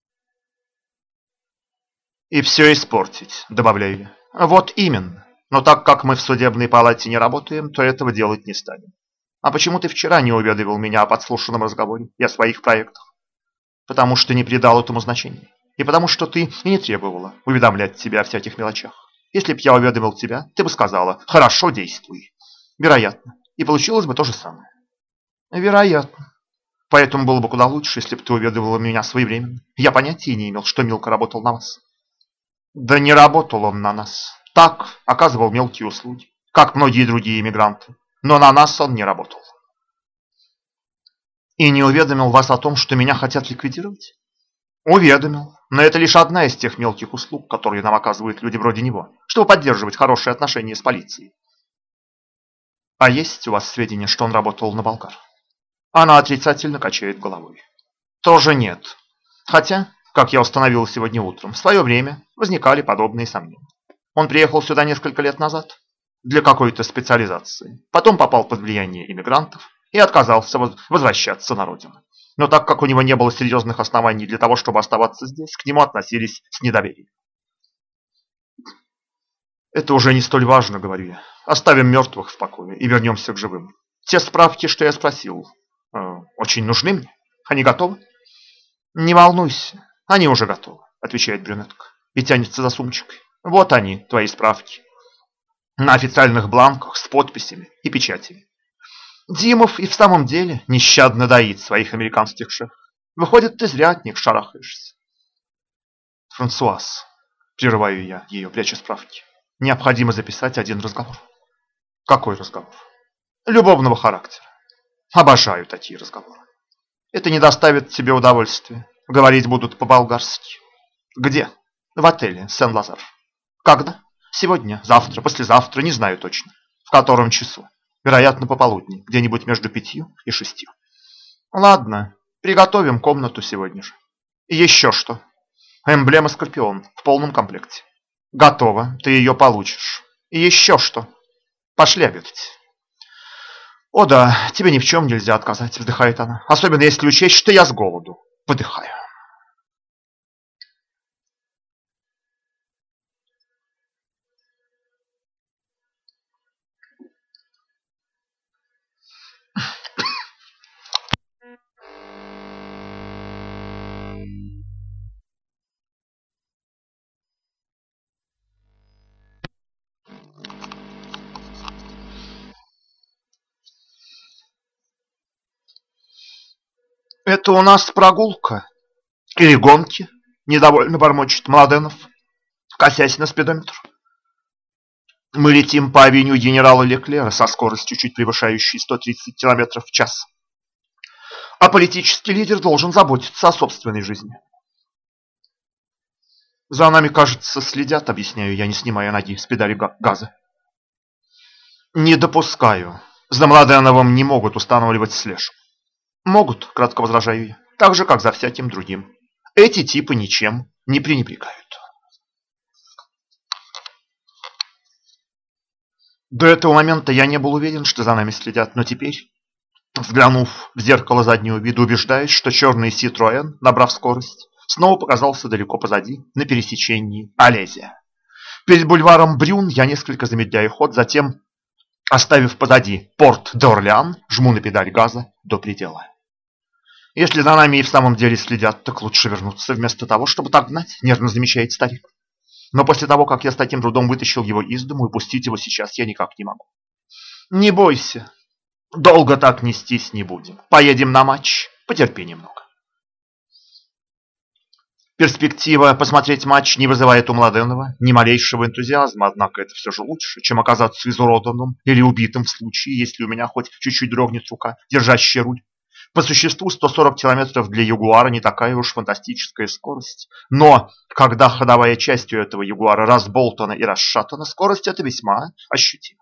«И все испортить», — добавляю я. «Вот именно. Но так как мы в судебной палате не работаем, то этого делать не станем. А почему ты вчера не уведомил меня о подслушанном разговоре и о своих проектах? Потому что не придал этому значения. И потому что ты и не требовала уведомлять тебя о всяких мелочах. Если б я уведомил тебя, ты бы сказала: хорошо, действуй. Вероятно. И получилось бы то же самое». «Вероятно. Поэтому было бы куда лучше, если бы ты уведомила меня своевременно. Я понятия не имел, что Милка работал на вас». Да не работал он на нас. Так, оказывал мелкие услуги, как многие другие иммигранты. Но на нас он не работал. И не уведомил вас о том, что меня хотят ликвидировать? Уведомил. Но это лишь одна из тех мелких услуг, которые нам оказывают люди вроде него, чтобы поддерживать хорошие отношения с полицией. А есть у вас сведения, что он работал на Болгар? Она отрицательно качает головой. Тоже нет. Хотя, как я установил сегодня утром, в свое время возникали подобные сомнения. Он приехал сюда несколько лет назад для какой-то специализации. Потом попал под влияние иммигрантов и отказался возвращаться на родину. Но так как у него не было серьезных оснований для того, чтобы оставаться здесь, к нему относились с недоверием. Это уже не столь важно, говорю я. Оставим мертвых в покое и вернемся к живым. Те справки, что я спросил, очень нужны мне. Они готовы? Не волнуйся, они уже готовы, отвечает брюнетка и тянется за сумочкой. Вот они, твои справки. На официальных бланках с подписями и печатями. Димов и в самом деле нещадно доит своих американских шефов. Выходит, ты зря от них шарахаешься. Франсуаз, прерываю я ее, пряча справки. Необходимо записать один разговор. Какой разговор? Любовного характера. Обожаю такие разговоры. Это не доставит тебе удовольствия. Говорить будут по-болгарски. Где? В отеле Сен-Лазар. Когда? Сегодня, завтра, послезавтра, не знаю точно. В котором часу? Вероятно, пополудни, где-нибудь между 5 и 6. Ладно, приготовим комнату сегодня же. И еще что? Эмблема Скорпион в полном комплекте. Готово, ты ее получишь. И еще что? Пошли обедать. О да, тебе ни в чем нельзя отказать, вздыхает она. Особенно если учесть, что я с голоду подыхаю. Это у нас прогулка или гонки? Недовольно бормочет Младенов, косясь на спидометр. Мы летим по авеню генерала Леклера со скоростью, чуть превышающей 130 км в час. А политический лидер должен заботиться о собственной жизни. За нами, кажется, следят, объясняю я, не снимая ноги с педали газа. Не допускаю. За Младеновым не могут устанавливать слежку. Могут, кратко возражаю я, так же, как за всяким другим. Эти типы ничем не пренебрегают. До этого момента я не был уверен, что за нами следят, но теперь, взглянув в зеркало заднего вида, убеждаюсь, что черный Citroën, набрав скорость, снова показался далеко позади, на пересечении Олезия. Перед бульваром Брюн я несколько замедляю ход, затем, оставив позади порт d'Orléans, жму на педаль газа до предела. Если за нами и в самом деле следят, так лучше вернуться вместо того, чтобы так гнать, нервно замечает старик. Но после того, как я с таким трудом вытащил его из дому, и пустить его сейчас я никак не могу. Не бойся, долго так нестись не будем. Поедем на матч, потерпи немного. Перспектива посмотреть матч не вызывает у Младенова ни малейшего энтузиазма, однако это все же лучше, чем оказаться изуродованным или убитым в случае, если у меня хоть чуть-чуть дрогнет рука, держащая руль. По существу 140 километров для Ягуара не такая уж фантастическая скорость. Но когда ходовая часть у этого Ягуара разболтана и расшатана, скорость эта весьма ощутима.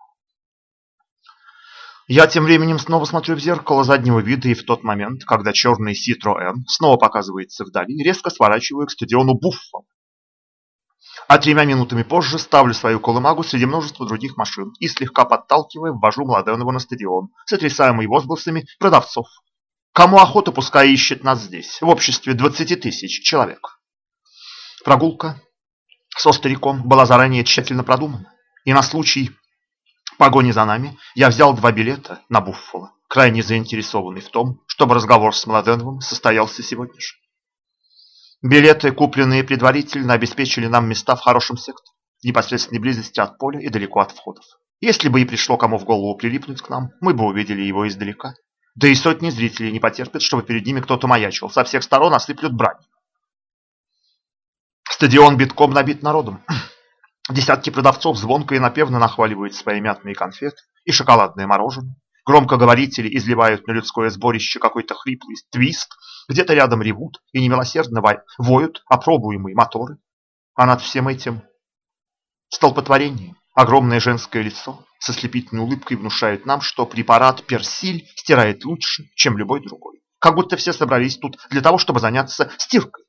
Я тем временем снова смотрю в зеркало заднего вида, и в тот момент, когда черный Citroën снова показывается вдали, резко сворачиваю к стадиону Буффало. А 3 минутами позже ставлю свою колымагу среди множества других машин и, слегка подталкивая, ввожу Младенова на стадион, сотрясаемый возгласами продавцов. Кому охота, пускай ищет нас здесь, в обществе 20 тысяч человек. Прогулка со стариком была заранее тщательно продумана, и на случай погони за нами я взял 2 билета на Буффало, крайне заинтересованный в том, чтобы разговор с Младеновым состоялся сегодня же. Билеты, купленные предварительно, обеспечили нам места в хорошем секторе, в непосредственной близости от поля и далеко от входов. Если бы и пришло кому в голову прилипнуть к нам, мы бы увидели его издалека. Да и сотни зрителей не потерпят, чтобы перед ними кто-то маячил. Со всех сторон осыплют брань. Стадион битком набит народом. Десятки продавцов звонко и напевно нахваливают свои мятные конфеты и шоколадное мороженое. Громкоговорители изливают на людское сборище какой-то хриплый твист. Где-то рядом ревут и немилосердно воют опробуемые моторы. А над всем этим столпотворением огромное женское лицо со слепительной улыбкой внушает нам, что препарат персиль стирает лучше, чем любой другой. Как будто все собрались тут для того, чтобы заняться стиркой.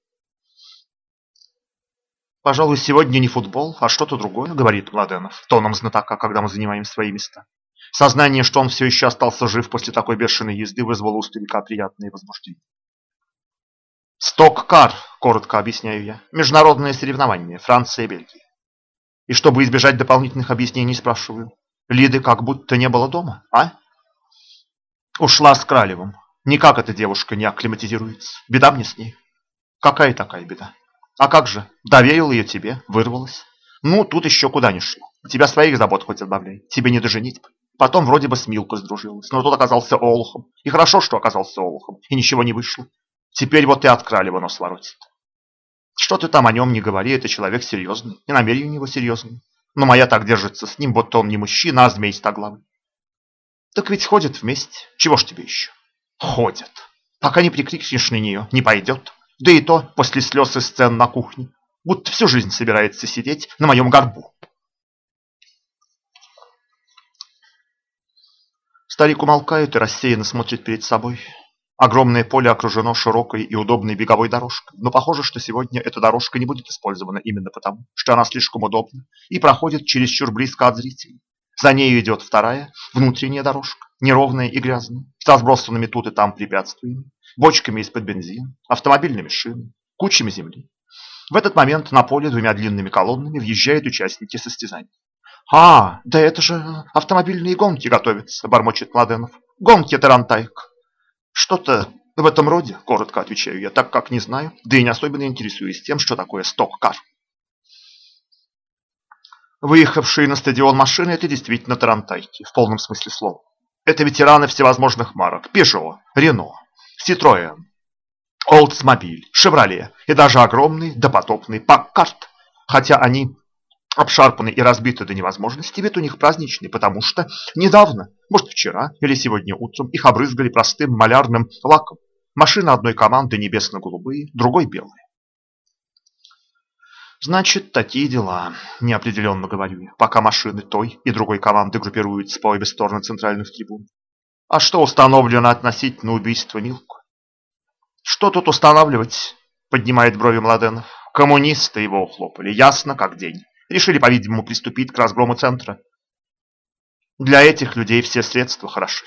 «Пожалуй, сегодня не футбол, а что-то другое», — говорит Младенов, тоном знатока, когда мы занимаем свои места. Сознание, что он все еще остался жив после такой бешеной езды, вызвало у старика приятное возбуждение. «Сток-кар», — коротко объясняю я, — «международное соревнование, Франция и Бельгия». И чтобы избежать дополнительных объяснений, спрашиваю, Лиды как будто не было дома, а? Ушла с Кралевым. Никак эта девушка не акклиматизируется. Беда мне с ней. Какая такая беда? А как же, доверил ее тебе, вырвалась. Ну, тут еще куда ни шло. У тебя своих забот хоть отбавляй, тебе не доженить бы. Потом вроде бы с Милкой сдружилась, но тот оказался олухом. И хорошо, что оказался олухом, и ничего не вышло. Теперь вот и от Кралева нос воротит. Что ты там о нем не говори, это человек серьезный, и намерения у него серьезные. Но моя так держится с ним, будто он не мужчина, а змей стоглавый. Так ведь ходят вместе, чего ж тебе еще? Ходят. Пока не прикрикнешь на нее, не пойдет. Да и то после слез и сцен на кухне. Будто всю жизнь собирается сидеть на моем горбу. Старик умолкает и рассеянно смотрит перед собой. Огромное поле окружено широкой и удобной беговой дорожкой, но похоже, что сегодня эта дорожка не будет использована именно потому, что она слишком удобна и проходит чересчур близко от зрителей. За нею идет вторая, внутренняя дорожка, неровная и грязная, с разбросанными тут и там препятствиями, бочками из-под бензина, автомобильными шинами, кучами земли. В этот момент на поле двумя длинными колоннами въезжают участники состязаний. «А, да это же автомобильные гонки готовятся», — бормочет Младенов. «Гонки Тарантайк». «Что-то в этом роде», — коротко отвечаю я, так как не знаю, да и не особенно интересуюсь тем, что такое сток-кар. Выехавшие на стадион машины — это действительно тарантайки, в полном смысле слова. Это ветераны всевозможных марок: Peugeot, Renault, Citroën, Oldsmobile, Chevrolet и даже огромный допотопный Packard. Хотя они обшарпаны и разбиты до невозможности, вид у них праздничный, потому что недавно, может вчера или сегодня утром, их обрызгали простым малярным лаком. Машины одной команды небесно-голубые, другой белые. Значит, такие дела, неопределенно говорю я, пока машины той и другой команды группируются по обе стороны центральных трибун. А что установлено относительно убийства Милку? Что тут устанавливать? Поднимает брови Младенов. Коммунисты его ухлопали, ясно как день. Решили, по-видимому, приступить к разгрому центра. Для этих людей все средства хороши.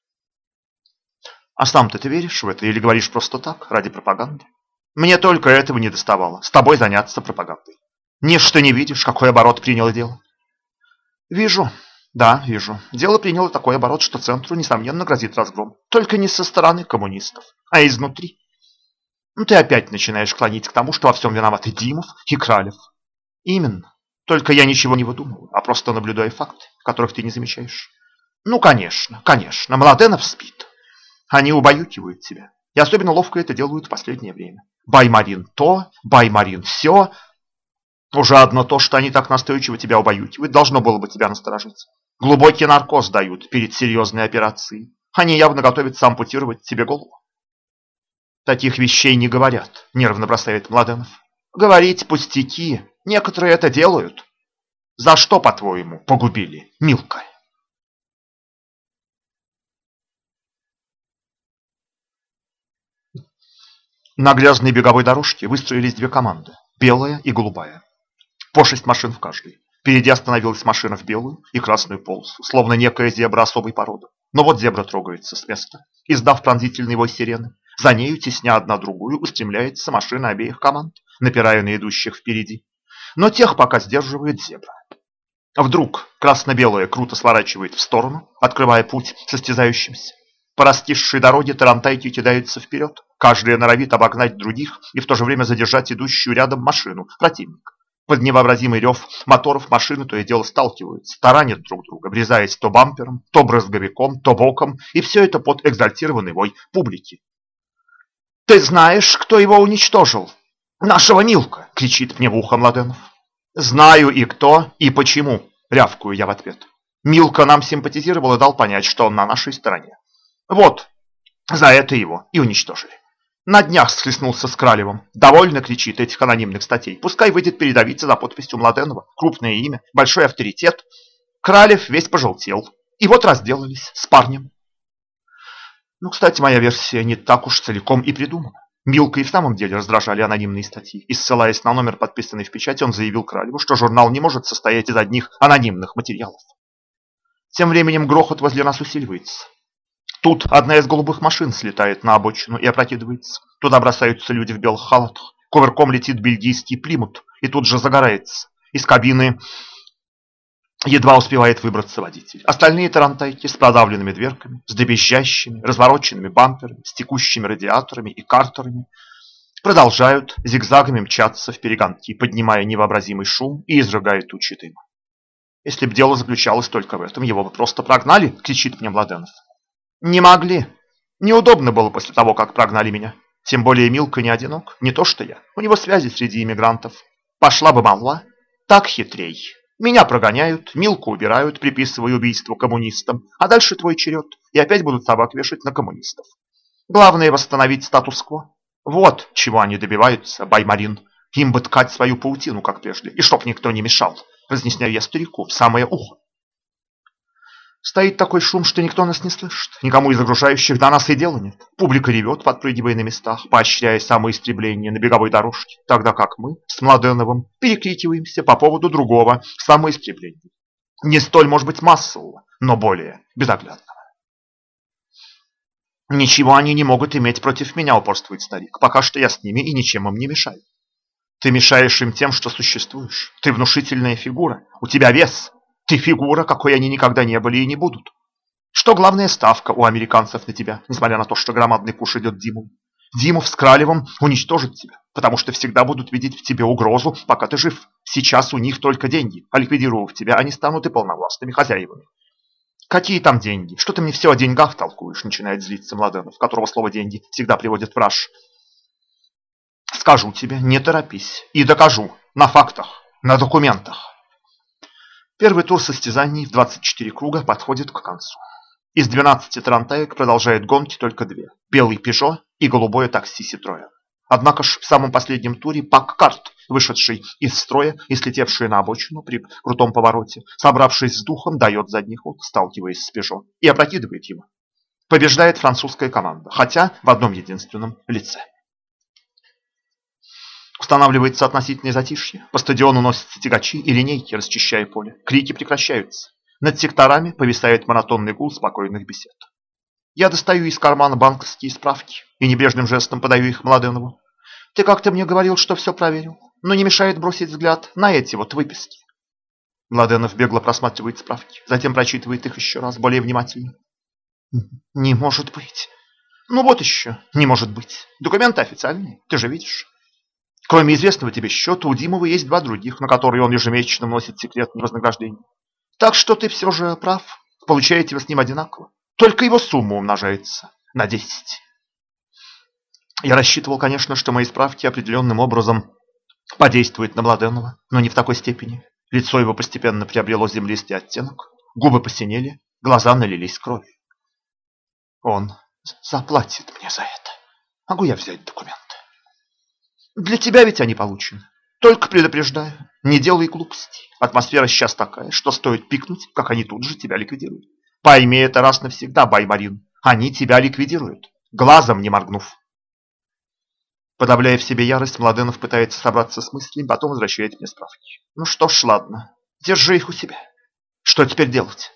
А сам-то ты веришь в это или говоришь просто так, ради пропаганды? Мне только этого не доставало, с тобой заняться пропагандой. Ничто не видишь, какой оборот приняло дело? Вижу, да, вижу. Дело приняло такой оборот, что центру, несомненно, грозит разгром. Только не со стороны коммунистов, а изнутри. Ну, ты опять начинаешь клонить к тому, что во всем виноваты Димов и Кралев. Именно. Только я ничего не выдумываю, а просто наблюдаю факты, которых ты не замечаешь. Ну, конечно, конечно, Младенов спит. Они убаюкивают тебя. И особенно ловко это делают в последнее время. Баймарин то, Баймарин все. Уже одно то, что они так настойчиво тебя убаюкивают, должно было бы тебя насторожить. Глубокий наркоз дают перед серьезной операцией. Они явно готовятся ампутировать тебе голову. Таких вещей не говорят, нервно бросает Младенов. Говорить пустяки. Некоторые это делают. За что, по-твоему, погубили Милка? На грязной беговой дорожке выстроились две команды, белая и голубая. По 6 машин в каждой. Впереди остановилась машина в белую и красную полосу, словно некая зебра особой породы. Но вот зебра трогается с места, издав пронзительный вой сирены. За нею, тесня одна другую, устремляется машина обеих команд, напирая на идущих впереди. Но тех пока сдерживает зебра. Вдруг красно-белая круто сворачивает в сторону, открывая путь состязающимся. По растисшей дороге тарантайки кидаются вперед. Каждая норовит обогнать других и в то же время задержать идущую рядом машину противника. Под невообразимый рев моторов машины то и дело сталкиваются, таранят друг друга, врезаясь то бампером, то брызговиком, то боком, и все это под экзальтированный вой публики. «Ты знаешь, кто его уничтожил?» «Нашего Милка!» – кричит мне в ухо Младенов. «Знаю и кто, и почему!» – рявкую я в ответ. Милка нам симпатизировал и дал понять, что он на нашей стороне. Вот, за это его и уничтожили. На днях схлестнулся с Кралевым. Довольно кричит этих анонимных статей. Пускай выйдет передавиться за подписью Младенова. Крупное имя, большой авторитет. Кралев весь пожелтел. И вот разделались с парнем. Ну, кстати, моя версия не так уж целиком и придумана. Милка и в самом деле раздражали анонимные статьи. И ссылаясь на номер, подписанный в печати, он заявил Кралеву, что журнал не может состоять из одних анонимных материалов. Тем временем грохот возле нас усиливается. Тут одна из голубых машин слетает на обочину и опрокидывается. Туда бросаются люди в белых халатах. Кувырком летит бельгийский Плимут и тут же загорается. Из кабины едва успевает выбраться водитель. Остальные тарантайки с продавленными дверками, с дребезжащими, развороченными бамперами, с текущими радиаторами и картерами продолжают зигзагами мчаться в перегонки, поднимая невообразимый шум и изрыгая тучи дыма. Если бы дело заключалось только в этом, его бы просто прогнали, кричит мне Младенов. Не могли. Неудобно было после того, как прогнали меня. Тем более Милка не одинок, не то что я. У него связи среди иммигрантов. Пошла бы молва, так хитрей. Меня прогоняют, Милку убирают, приписывая убийство коммунистам. А дальше твой черед, и опять будут собак вешать на коммунистов. Главное восстановить статус-кво. Вот чего они добиваются, Баймарин. Им бы ткать свою паутину, как прежде, и чтоб никто не мешал. Разъясняю я старику в самое ухо. Стоит такой шум, что никто нас не слышит. Никому из окружающих до нас и дела нет. Публика ревет, подпрыгивая на местах, поощряя самоистребление на беговой дорожке, тогда как мы с Младеновым перекрикиваемся по поводу другого самоистребления. Не столь, может быть, массового, но более безоглядного. Ничего они не могут иметь против меня, упорствует старик. Пока что я с ними и ничем им не мешаю. Ты мешаешь им тем, что существуешь. Ты внушительная фигура. У тебя вес. Ты фигура, какой они никогда не были и не будут. Что главная ставка у американцев на тебя, несмотря на то, что громадный куш идет Диму. Димов с Кралевым уничтожат тебя, потому что всегда будут видеть в тебе угрозу, пока ты жив. Сейчас у них только деньги, а ликвидировав тебя, они станут и полновластными хозяевами. Какие там деньги? Что ты мне все о деньгах толкуешь, начинает злиться Младенов, которого слово «деньги» всегда приводит в раж. Скажу тебе, не торопись. И докажу. На фактах. На документах. Первый тур состязаний в 24 круга подходит к концу. Из 12 тарантаек продолжают гонки только две. Белый Пежо и голубое такси Ситроен. Однако ж в самом последнем туре Паккарт, вышедший из строя и слетевший на обочину при крутом повороте, собравшись с духом, дает задний ход, сталкиваясь с Пежо, и опрокидывает его. Побеждает французская команда, хотя в одном единственном лице. Устанавливается относительное затишье. По стадиону носятся тягачи и линейки, расчищая поле. Крики прекращаются. Над секторами повисает монотонный гул спокойных бесед. Я достаю из кармана банковские справки и небрежным жестом подаю их Младенову. Ты как-то мне говорил, что все проверил, но не мешает бросить взгляд на эти вот выписки. Младенов бегло просматривает справки, затем прочитывает их еще раз, более внимательно. Не может быть. Ну вот еще, не может быть. Документы официальные, ты же видишь. Кроме известного тебе счета, у Димова есть два других, на которые он ежемесячно вносит секретные вознаграждения. Так что ты все же прав, получаете вы с ним одинаково. Только его сумма умножается на 10. Я рассчитывал, конечно, что мои справки определенным образом подействуют на Младенова, но не в такой степени. Лицо его постепенно приобрело землистый оттенок, губы посинели, глаза налились кровью. Он заплатит мне за это. Могу я взять документы? Для тебя ведь они получены. Только предупреждаю, не делай глупостей. Атмосфера сейчас такая, что стоит пикнуть, как они тут же тебя ликвидируют. Пойми это раз навсегда, Баймарин. Они тебя ликвидируют, глазом не моргнув. Подавляя в себе ярость, Младенов пытается собраться с мыслями, потом возвращает мне справки. Ну что ж, ладно, держи их у себя. Что теперь делать?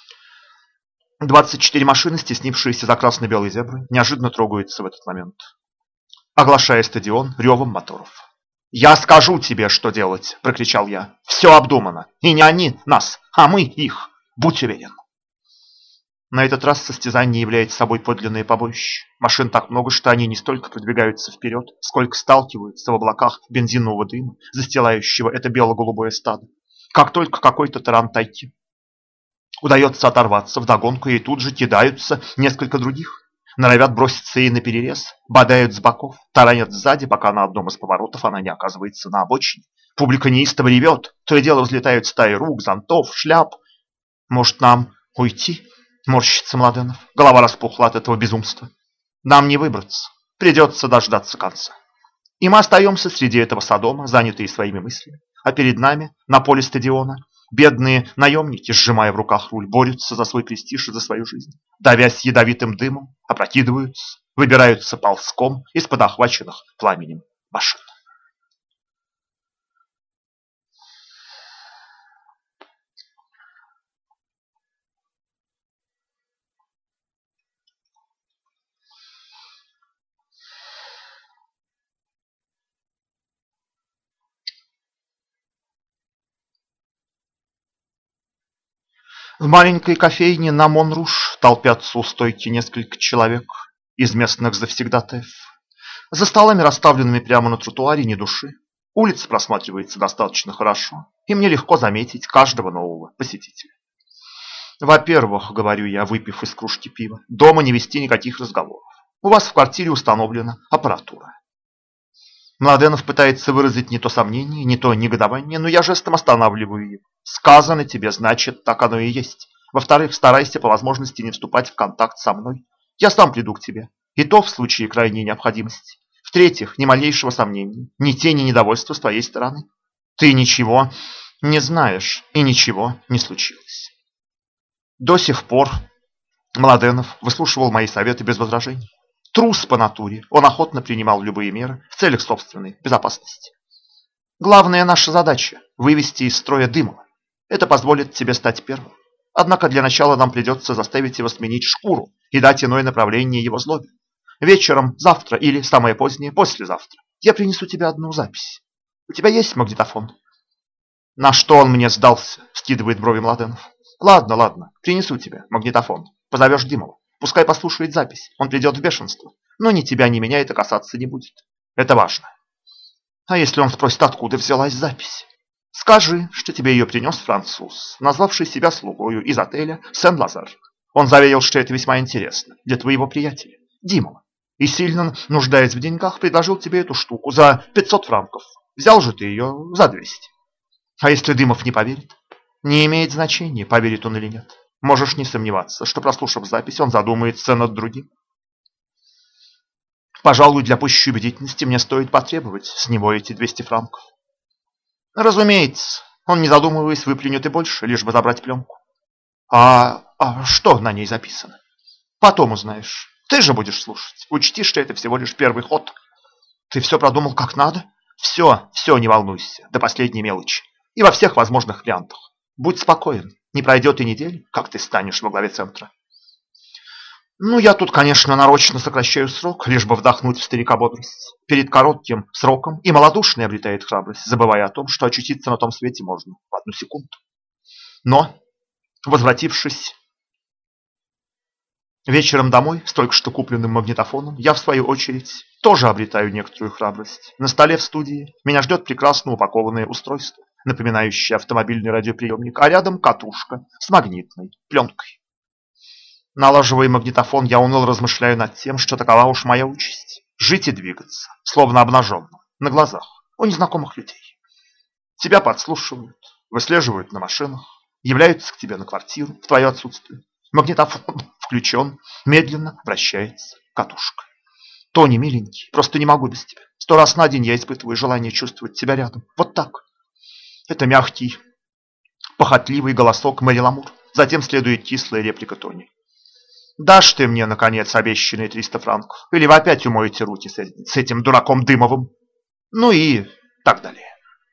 24 машины, стеснившиеся за красно-белой зеброй, неожиданно трогаются в этот момент, оглашая стадион ревом моторов. «Я скажу тебе, что делать!» – прокричал я. «Все обдумано! И не они нас, а мы их! Будь уверен!» На этот раз состязание является собой подлинное побоище. Машин так много, что они не столько продвигаются вперед, сколько сталкиваются в облаках бензинового дыма, застилающего это бело-голубое стадо. Как только какой-то тарантайке удается оторваться вдогонку, и тут же кидаются несколько других. норовят броситься ей наперерез, бодают с боков, таранят сзади, пока на одном из поворотов она не оказывается на обочине. Публика неистово ревет, то и дело взлетают стаи рук, зонтов, шляп. «Может, нам уйти?» – морщится Младенов. Голова распухла от этого безумства. «Нам не выбраться, придется дождаться конца». И мы остаемся среди этого Содома, занятые своими мыслями. А перед нами, на поле стадиона, бедные наемники, сжимая в руках руль, борются за свой престиж и за свою жизнь. Давясь ядовитым дымом, опрокидываются, выбираются ползком из-под охваченных пламенем машин. В маленькой кофейне на Монруш толпятся у стойки несколько человек из местных завсегдатаев. За столами, расставленными прямо на тротуаре, ни души. Улица просматривается достаточно хорошо, и мне легко заметить каждого нового посетителя. Во-первых, говорю я, выпив из кружки пива, дома не вести никаких разговоров. У вас в квартире установлена аппаратура. Младенов пытается выразить не то сомнение, не то негодование, но я жестом останавливаю его. Сказано тебе, значит, так оно и есть. Во-вторых, старайся по возможности не вступать в контакт со мной. Я сам приду к тебе, и то в случае крайней необходимости. В-третьих, ни малейшего сомнения, ни тени недовольства с твоей стороны. Ты ничего не знаешь, и ничего не случилось. До сих пор Младенов выслушивал мои советы без возражений. Трус по натуре, он охотно принимал любые меры в целях собственной безопасности. Главная наша задача – вывести из строя Дымова. Это позволит тебе стать первым. Однако для начала нам придется заставить его сменить шкуру и дать иное направление его злобе. Вечером, завтра или, самое позднее, послезавтра я принесу тебе одну запись. У тебя есть магнитофон? На что он мне сдался, вскидывает брови Младенов. Ладно, принесу тебе магнитофон. Позовешь Дымова. Пускай послушает запись, он придет в бешенство. Но ни тебя, ни меня это касаться не будет. Это важно. А если он спросит, откуда взялась запись? Скажи, что тебе ее принес француз, назвавший себя слугою из отеля Сен-Лазар. Он заверил, что это весьма интересно для твоего приятеля, Димова. И сильно, нуждаясь в деньгах, предложил тебе эту штуку за 500 франков. Взял же ты ее за 200. А если Дымов не поверит? Не имеет значения, поверит он или нет. Можешь не сомневаться, что, прослушав запись, он задумается над другим. Пожалуй, для пущей убедительности мне стоит потребовать с него эти 200 франков. Разумеется, он, не задумываясь, выплюнет и больше, лишь бы забрать пленку. А что на ней записано? Потом узнаешь. Ты же будешь слушать. Учти, что это всего лишь первый ход. Ты все продумал как надо? Все, не волнуйся, до последней мелочи. И во всех возможных вариантах. Будь спокоен. Не пройдет и недели, как ты станешь во главе центра. Ну, я тут, конечно, нарочно сокращаю срок, лишь бы вдохнуть в старика бодрость. Перед коротким сроком и малодушный обретает храбрость, забывая о том, что очутиться на том свете можно в одну секунду. Но, возвратившись вечером домой с только что купленным магнитофоном, я, в свою очередь, тоже обретаю некоторую храбрость. На столе в студии меня ждет прекрасно упакованное устройство, напоминающее автомобильный радиоприемник, а рядом катушка с магнитной пленкой. Налаживая магнитофон, я уныло размышляю над тем, что такова уж моя участь. Жить и двигаться, словно обнаженным, на глазах у незнакомых людей. Тебя подслушивают, выслеживают на машинах, являются к тебе на квартиру в твое отсутствие. Магнитофон включен, медленно вращается катушка. Тони, миленький, просто не могу без тебя. 100 раз на день я испытываю желание чувствовать тебя рядом. Вот так. Это мягкий, похотливый голосок Мэри Ламур. Затем следует кислая реплика Тони. Дашь ты мне, наконец, обещанные 300 франков? Или вы опять умоете руки с этим дураком Дымовым? Ну и так далее.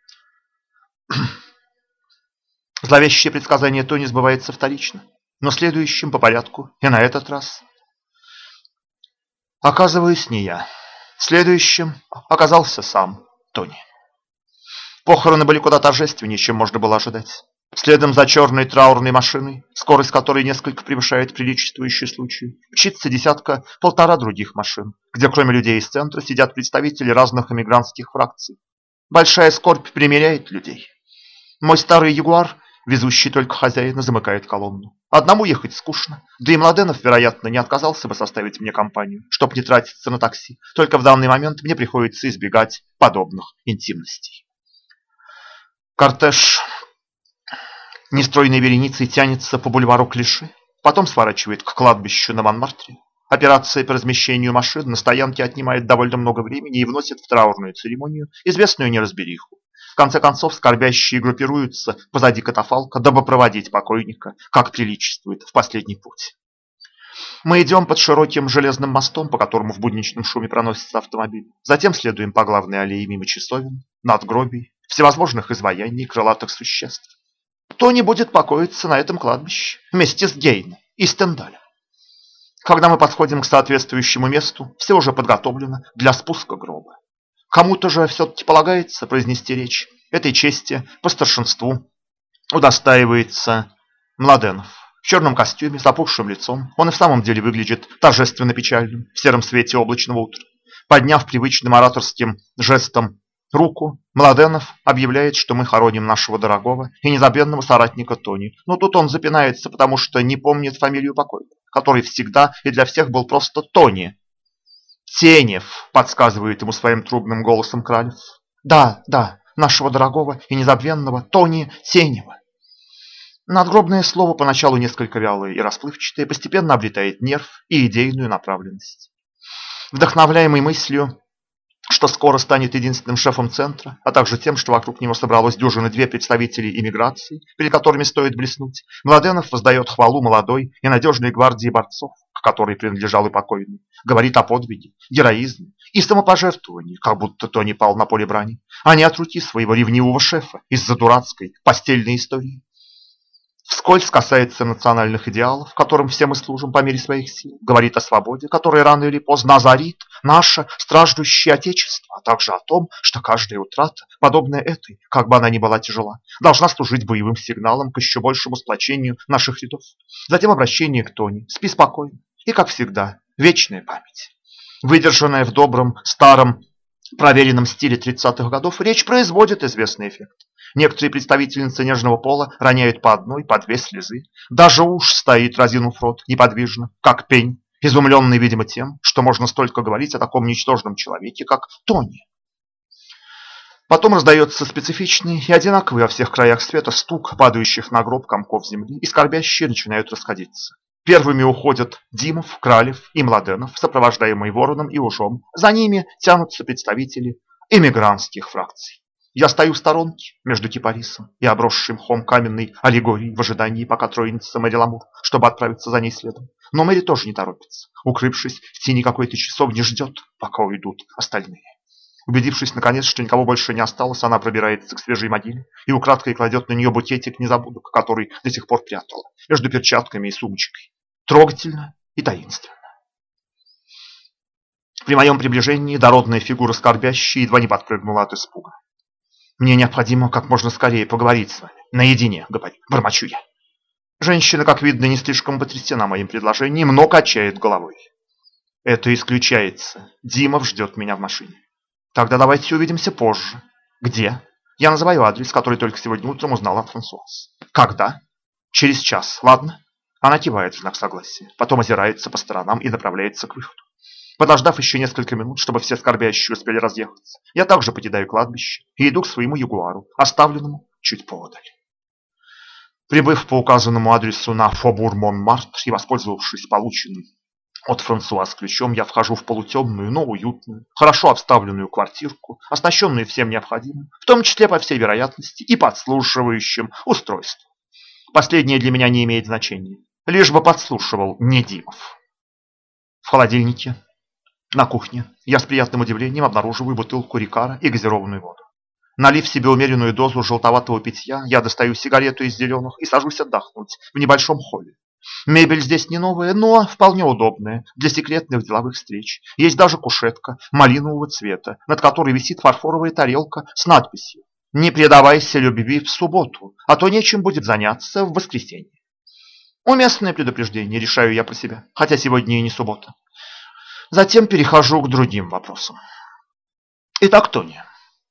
Зловещее предсказание Тони сбывается вторично, но следующим по порядку, и на этот раз оказываюсь не я. Следующим оказался сам Тони. Похороны были куда торжественнее, чем можно было ожидать. Следом за черной траурной машиной, скорость которой несколько превышает приличествующий случай, мчится десятка-полтора других машин, где кроме людей из центра сидят представители разных эмигрантских фракций. Большая скорбь примиряет людей. Мой старый ягуар Везущий только хозяина замыкает колонну. Одному ехать скучно, да и Младенов, вероятно, не отказался бы составить мне компанию, чтоб не тратиться на такси. Только в данный момент мне приходится избегать подобных интимностей. Кортеж нестройной вереницей тянется по бульвару Клиши, потом сворачивает к кладбищу на Монмартре. Операция по размещению машин на стоянке отнимает довольно много времени и вносит в траурную церемонию известную неразбериху. В конце концов, скорбящие группируются позади катафалка, дабы проводить покойника, как приличествует, в последний путь. Мы идем под широким железным мостом, по которому в будничном шуме проносится автомобиль. Затем следуем по главной аллее мимо часовен, надгробий, всевозможных изваяний крылатых существ. Тони будет покоиться на этом кладбище вместе с Гейном и Стендалем. Когда мы подходим к соответствующему месту, все уже подготовлено для спуска гроба. Кому-то же все-таки полагается произнести речь. Этой чести по старшинству удостаивается Младенов. В черном костюме, с опухшим лицом, он и в самом деле выглядит торжественно печальным в сером свете облачного утра. Подняв привычным ораторским жестом руку, Младенов объявляет, что мы хороним нашего дорогого и незабвенного соратника Тони. Но тут он запинается, потому что не помнит фамилию покойного, который всегда и для всех был просто Тони. «Тенев», — подсказывает ему своим трубным голосом Кралев. «Да, нашего дорогого и незабвенного Тони Тенева». Надгробное слово, поначалу несколько вялое и расплывчатое, постепенно обретает нерв и идейную направленность. Вдохновляемый мыслью, что скоро станет единственным шефом центра, а также тем, что вокруг него собралось дюжины-две представителей иммиграции, перед которыми стоит блеснуть, Младенов воздает хвалу молодой и надежной гвардии борцов, к которой принадлежал и покойный, говорит о подвиге, героизме и самопожертвовании, как будто Тони пал на поле брани, а не от руки своего ревнивого шефа из-за дурацкой постельной истории. Вскользь касается национальных идеалов, которым все мы служим по мере своих сил, говорит о свободе, которая рано или поздно озарит наше страждущее Отечество, а также о том, что каждая утрата, подобная этой, как бы она ни была тяжела, должна служить боевым сигналом к еще большему сплочению наших рядов. Затем обращение к Тони: «Спи спокойно» и, как всегда, вечная память. Выдержанная в добром, старом, проверенном стиле 30-х годов, речь производит известный эффект. Некоторые представительницы нежного пола роняют по одной, по две слезы. Даже уж стоит, разинув рот, неподвижно, как пень, изумленный, видимо, тем, что можно столько говорить о таком ничтожном человеке, как Тони. Потом раздается специфичный и одинаковый во всех краях света стук падающих на гроб комков земли, и скорбящие начинают расходиться. Первыми уходят Димов, Кралев и Младенов, сопровождаемые Вороном и Ужом. За ними тянутся представители эмигрантских фракций. Я стою в сторонке между кипарисом и обросшим мхом каменной аллегорией в ожидании, пока троинется Мэри Ламур, чтобы отправиться за ней следом. Но Мэри тоже не торопится. Укрывшись в тени какой-то часовни, ждет, пока уйдут остальные. Убедившись, наконец, что никого больше не осталось, она пробирается к свежей могиле и украдкой кладет на нее букетик незабудок, который до сих пор прятала, между перчатками и сумочкой. Трогательно и таинственно. При моем приближении дородная фигура скорбящей едва не подпрыгнула от испуга. «Мне необходимо как можно скорее поговорить с вами. Наедине, бормочу я». Женщина, как видно, не слишком потрясена моим предложением, но качает головой. «Это исключается. Димов ждет меня в машине». «Тогда давайте увидимся позже». «Где?» «Я называю адрес, который только сегодня утром узнала от Франсуаз». «Когда?» «Через час, ладно?» Она кивает в знак согласия, потом озирается по сторонам и направляется к выходу. Подождав еще несколько минут, чтобы все скорбящие успели разъехаться, я также покидаю кладбище и иду к своему ягуару, оставленному чуть поодаль. Прибыв по указанному адресу на Фобур-Монмартр и воспользовавшись полученным от Франсуаз ключом, я вхожу в полутемную, но уютную, хорошо обставленную квартирку, оснащенную всем необходимым, в том числе, по всей вероятности, и подслушивающим устройством. Последнее для меня не имеет значения, лишь бы подслушивал не Димов. В холодильнике на кухне я с приятным удивлением обнаруживаю бутылку Рикара и газированную воду. Налив себе умеренную дозу желтоватого питья, я достаю сигарету из зеленых и сажусь отдохнуть в небольшом холле. Мебель здесь не новая, но вполне удобная для секретных деловых встреч. Есть даже кушетка малинового цвета, над которой висит фарфоровая тарелка с надписью: «Не предавайся любви в субботу, а то нечем будет заняться в воскресенье». Уместное предупреждение, решаю я про себя, хотя сегодня и не суббота. Затем перехожу к другим вопросам. Итак, Тони,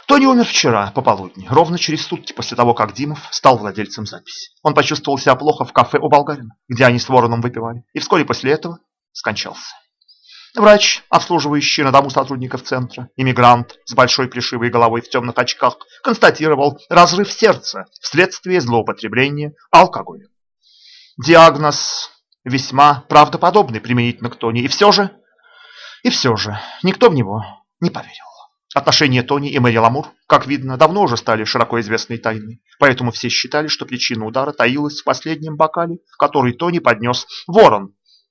Тони умер вчера пополудни, ровно через сутки после того, как Димов стал владельцем записи. Он почувствовал себя плохо в кафе у болгарина, где они с Вороном выпивали, и вскоре после этого скончался. Врач, обслуживающий на дому сотрудников центра, иммигрант с большой плешивой головой в темных очках, констатировал разрыв сердца вследствие злоупотребления алкоголем. Диагноз весьма правдоподобный применительно к Тони, и все же никто в него не поверил. Отношения Тони и Мэри Ламур, как видно, давно уже стали широко известной тайной, поэтому все считали, что причина удара таилась в последнем бокале, который Тони поднес Ворон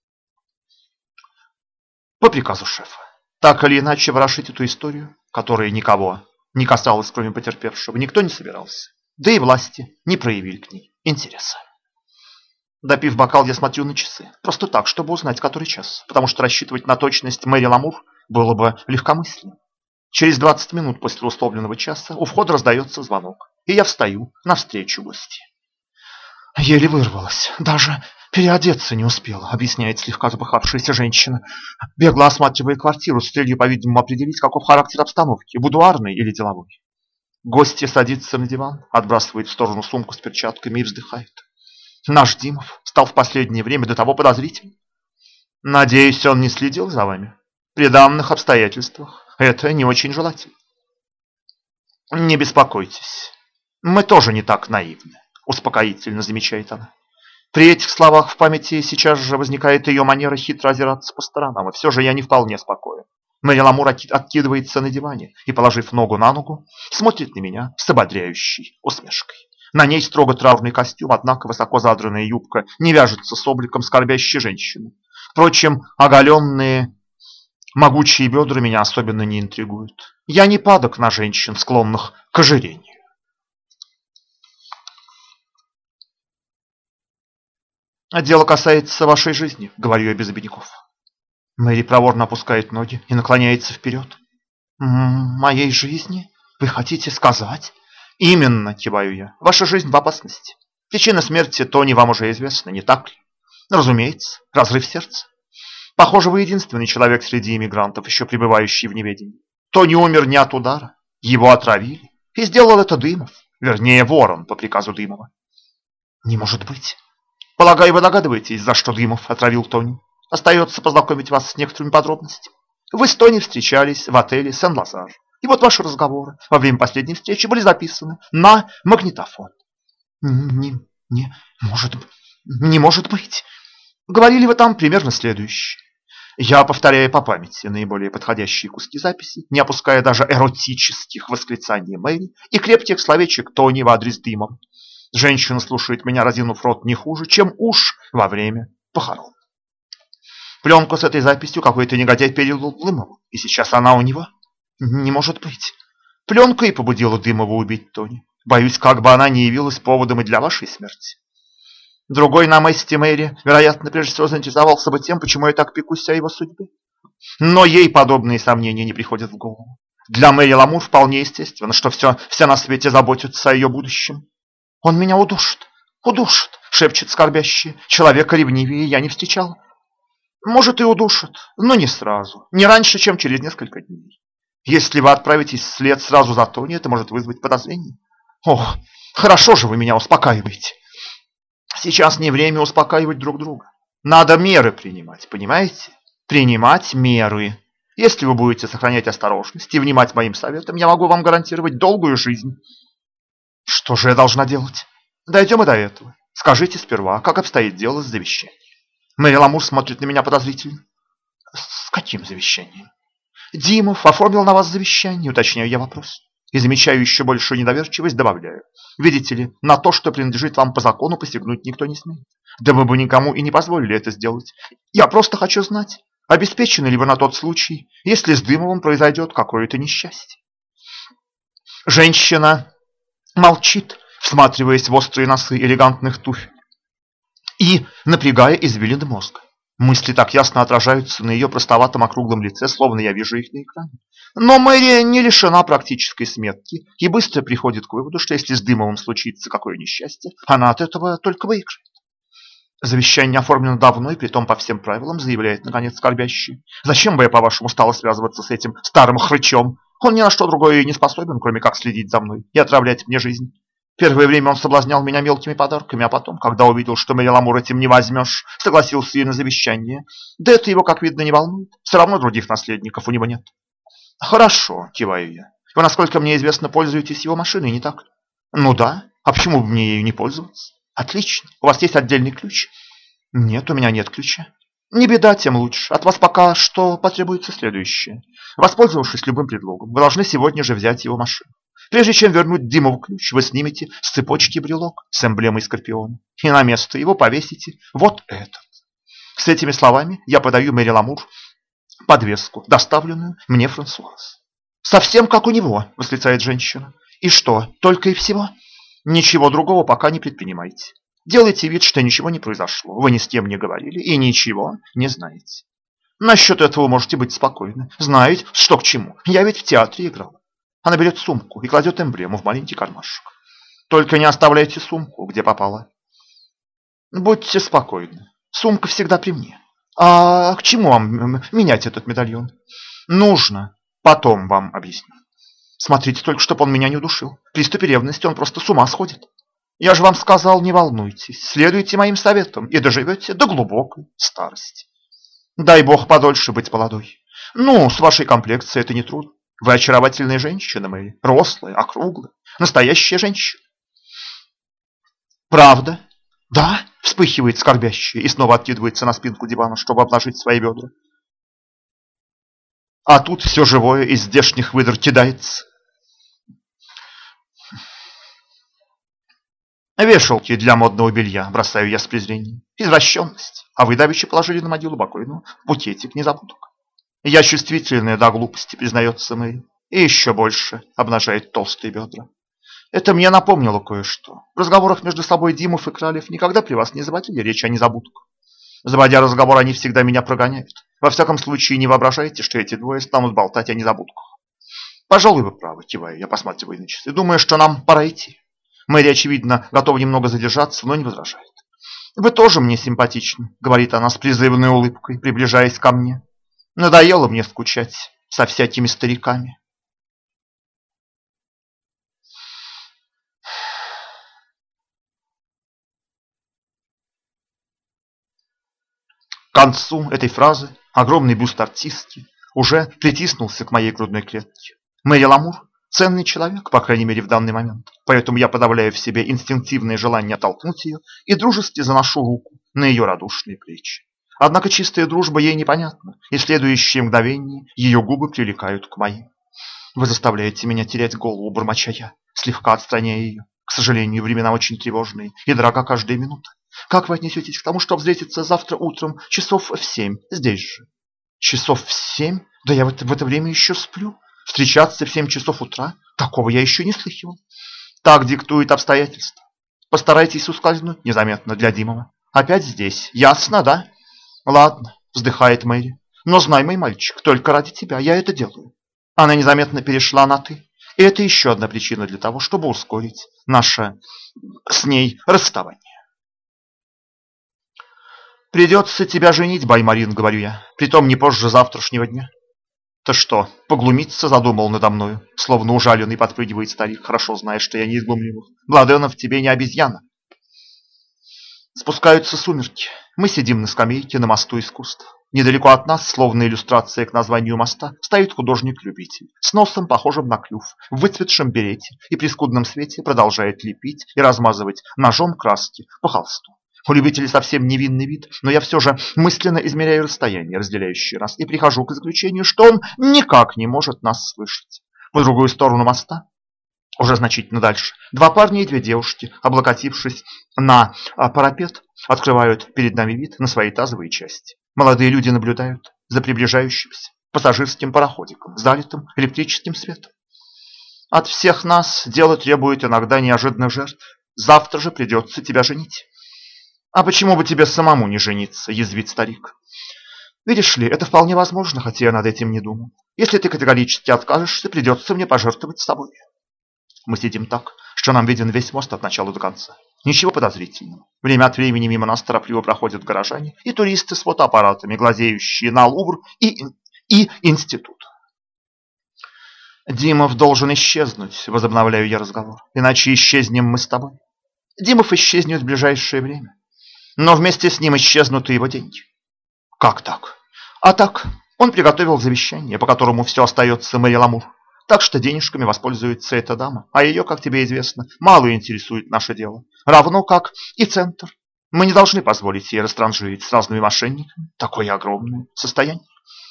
по приказу шефа. Так или иначе, ворошить эту историю, которая никого не касалась, кроме потерпевшего, никто не собирался. Да и власти не проявили к ней интереса. Допив бокал, я смотрю на часы. Просто так, чтобы узнать, который час. Потому что рассчитывать на точность Мэри Ламур было бы легкомысленно. Через 20 минут после условленного часа у входа раздается звонок, и я встаю навстречу гости. Еле вырвалась, даже переодеться не успела, объясняет слегка запыхавшаяся женщина, бегло осматривая квартиру с целью, по-видимому, определить, каков характер обстановки, будуарный или деловой. Гостья садится на диван, отбрасывает в сторону сумку с перчатками и вздыхает. Наш Димов стал в последнее время до того подозрительным. Надеюсь, он не следил за вами. При данных обстоятельствах это не очень желательно. Не беспокойтесь, мы тоже не так наивны, успокоительно замечает она. При этих словах в памяти сейчас же возникает ее манера хитро озираться по сторонам, и все же я не вполне спокоен. Мэри Ламур откидывается на диване и, положив ногу на ногу, смотрит на меня с ободряющей усмешкой. На ней строго траурный костюм, однако высоко задранная юбка не вяжется с обликом скорбящей женщины. Впрочем, оголенные могучие бедра меня особенно не интригуют. Я не падок на женщин, склонных к ожирению. Дело касается вашей жизни, говорю я без обиняков. Мэри проворно опускает ноги и наклоняется вперед. Моей жизни? Вы хотите сказать? Именно, киваю я. Ваша жизнь в опасности. Причина смерти Тони вам уже известна, не так ли? Разумеется, разрыв сердца. Похоже, вы единственный человек среди иммигрантов, еще пребывающий в неведении. Тони умер не от удара, его отравили. И сделал это Дымов, вернее, Ворон по приказу Дымова. Не может быть. Полагаю, вы догадываетесь, за что Дымов отравил Тони. Остается познакомить вас с некоторыми подробностями. Вы с Тони встречались в отеле Сен-Лазар. И вот ваши разговоры во время последней встречи были записаны на магнитофон. Не может быть. Говорили вы там примерно следующее. Я повторяю по памяти наиболее подходящие куски записи, не опуская даже эротических восклицаний Мэри и крепких словечек Тони в адрес Дымова. Женщина слушает меня, разинув рот, не хуже, чем уж во время похорон. Пленку с этой записью какой-то негодяй передал Дымову, и сейчас она у него. Не может быть. Пленка и побудила Дымова убить Тони. Боюсь, как бы она не явилась поводом и для вашей смерти. Другой на месте Мэри, вероятно, прежде всего заинтересовался бы тем, почему я так пекусь о его судьбе. Но ей подобные сомнения не приходят в голову. Для Мэри Ламур вполне естественно, что все на свете заботятся о ее будущем. Он меня удушит, шепчет скорбящий. Человека ревнивее я не встречал. Может, и удушит, но не сразу, не раньше, чем через несколько дней. Если вы отправитесь вслед сразу за Тони, это может вызвать подозрение. Ох, хорошо же вы меня успокаиваете. Сейчас не время успокаивать друг друга. Надо меры принимать, понимаете? Принимать меры. Если вы будете сохранять осторожность и внимать моим советам, я могу вам гарантировать долгую жизнь. Что же я должна делать? Дойдем и до этого. Скажите сперва, как обстоит дело с завещанием. Мэри Ламур смотрит на меня подозрительно. С каким завещанием? Димов оформил на вас завещание, уточняю я вопрос. И замечаю еще большую недоверчивость, добавляю. Видите ли, на то, что принадлежит вам по закону, посягнуть никто не смеет. Да вы бы никому и не позволили это сделать. Я просто хочу знать, обеспечены ли вы на тот случай, если с Дымовым произойдет какое-то несчастье. Женщина молчит, всматриваясь в острые носы элегантных туфель и напрягая извилины мозга. Мысли так ясно отражаются на ее простоватом округлом лице, словно я вижу их на экране. Но Мэри не лишена практической сметки и быстро приходит к выводу, что если с Дымовым случится какое несчастье, она от этого только выиграет. Завещание оформлено давно и притом по всем правилам, заявляет наконец скорбящий. Зачем бы я, по-вашему, стала связываться с этим старым хрычом? Он ни на что другое и не способен, кроме как следить за мной и отравлять мне жизнь. Первое время он соблазнял меня мелкими подарками, а потом, когда увидел, что Мэри Ламур этим не возьмешь, согласился и на завещание. Да это его, как видно, не волнует. Все равно других наследников у него нет. Хорошо, киваю я. Вы, насколько мне известно, пользуетесь его машиной, не так ли? Ну да. А почему бы мне ею не пользоваться? Отлично. У вас есть отдельный ключ? Нет, у меня нет ключа. Не беда, тем лучше. От вас пока что потребуется следующее. Воспользовавшись любым предлогом, вы должны сегодня же взять его машину. Прежде чем вернуть Димов ключ, вы снимете с цепочки брелок с эмблемой Скорпиона и на место его повесите вот этот. С этими словами я подаю Мэри Ламур подвеску, доставленную мне Франсуаз. «Совсем как у него!» – восклицает женщина. «И что, только и всего?» «Ничего другого пока не предпринимайте. Делайте вид, что ничего не произошло. Вы ни с кем не говорили и ничего не знаете. Насчет этого можете быть спокойны. Знаете, что к чему. Я ведь в театре играл». Она берет сумку и кладет эмблему в маленький кармашек. «Только не оставляйте сумку, где попало. Будьте спокойны. Сумка всегда при мне. А к чему вам менять этот медальон? Нужно. Потом вам объясню. Смотрите только, чтоб он меня не удушил. В приступе ревности он просто с ума сходит. Я же вам сказал, не волнуйтесь. Следуйте моим советам и доживете до глубокой старости. Дай бог подольше быть молодой. Ну, с вашей комплекцией это нетрудно. Вы очаровательная женщина, Мэри. Рослая, округлая. Настоящая женщина. Правда? Да, вспыхивает скорбящая и снова откидывается на спинку дивана, чтобы обнажить свои бедра. А тут все живое из здешних выдр кидается. Вешалки для модного белья, бросаю я с презрением. Извращенность. А вы давеча положили на могилу покойного букетик незабудок. Я чувствительная до глупости, признается Мэри, и еще больше обнажает толстые бедра. Это мне напомнило кое-что. В разговорах между собой Димов и Кралев никогда при вас не заводили речь о незабудках. Заводя разговор, они всегда меня прогоняют. Во всяком случае, не воображайте, что эти двое станут болтать о незабудках. Пожалуй, вы правы, киваю я, посматриваю на часы. Думаю, что нам пора идти. Мэри, очевидно, готова немного задержаться, но не возражает. Вы тоже мне симпатичны, говорит она с призывной улыбкой, приближаясь ко мне. Надоело мне скучать со всякими стариками. К концу этой фразы огромный бюст артистки уже притиснулся к моей грудной клетке. Мэри Ламур – ценный человек, по крайней мере в данный момент, поэтому я подавляю в себе инстинктивное желание оттолкнуть ее и дружески заношу руку на ее радушные плечи. Однако чистая дружба ей непонятна, и в следующее мгновение ее губы прилипают к моим. «Вы заставляете меня терять голову», – бормоча я, слегка отстраняя ее. «К сожалению, времена очень тревожные, и дорога каждая минута. Как вы отнесетесь к тому, что встретиться завтра утром часов в 7 здесь же?» «Часов в 7? Да я в это время еще сплю. Встречаться в 7 часов утра? Такого я еще не слыхивал». «Так диктует обстоятельства. Постарайтесь ускользнуть незаметно для Димова. Опять здесь. Ясно, да?» «Ладно», – вздыхает Мэри. «Но знай, мой мальчик, только ради тебя я это делаю». Она незаметно перешла на «ты». И это еще одна причина для того, чтобы ускорить наше с ней расставание. «Придется тебя женить, Баймарин», — говорю я, притом не позже завтрашнего дня. «Ты что, поглумиться задумал надо мною?» Словно ужаленный подпрыгивает старик, хорошо зная, что я не из глумливых. «Бладенов в тебе не обезьяна». Спускаются сумерки. Мы сидим на скамейке на мосту искусств. Недалеко от нас, словно иллюстрация к названию моста, стоит художник-любитель с носом, похожим на клюв, в выцветшем берете и при скудном свете продолжает лепить и размазывать ножом краски по холсту. У любителей совсем невинный вид, но я все же мысленно измеряю расстояние, разделяющее нас, и прихожу к заключению, что он никак не может нас слышать. По другую сторону моста, уже значительно дальше, два парня и две девушки, облокотившись на парапет, открывают перед нами вид на свои тазовые части. Молодые люди наблюдают за приближающимся пассажирским пароходиком, залитым электрическим светом. От всех нас дело требует иногда неожиданных жертв. Завтра же придется тебя женить. «А почему бы тебе самому не жениться?» – язвит старик. «Видишь ли, это вполне возможно, хотя я над этим не думал. Если ты категорически откажешься, придется мне пожертвовать собой». Мы сидим так, что нам виден весь мост от начала до конца. Ничего подозрительного. Время от времени мимо нас торопливо проходят горожане и туристы с фотоаппаратами, глазеющие на Лувр и институт. Димов должен исчезнуть, возобновляю я разговор, иначе исчезнем мы с тобой. Димов исчезнет в ближайшее время, но вместе с ним исчезнут и его деньги. Как так? А так, он приготовил завещание, по которому все остается Мэри Ламур. Так что денежками воспользуется эта дама, а ее, как тебе известно, мало интересует наше дело. Равно как и Центр. Мы не должны позволить ей растранжирить с разными мошенниками такое огромное состояние.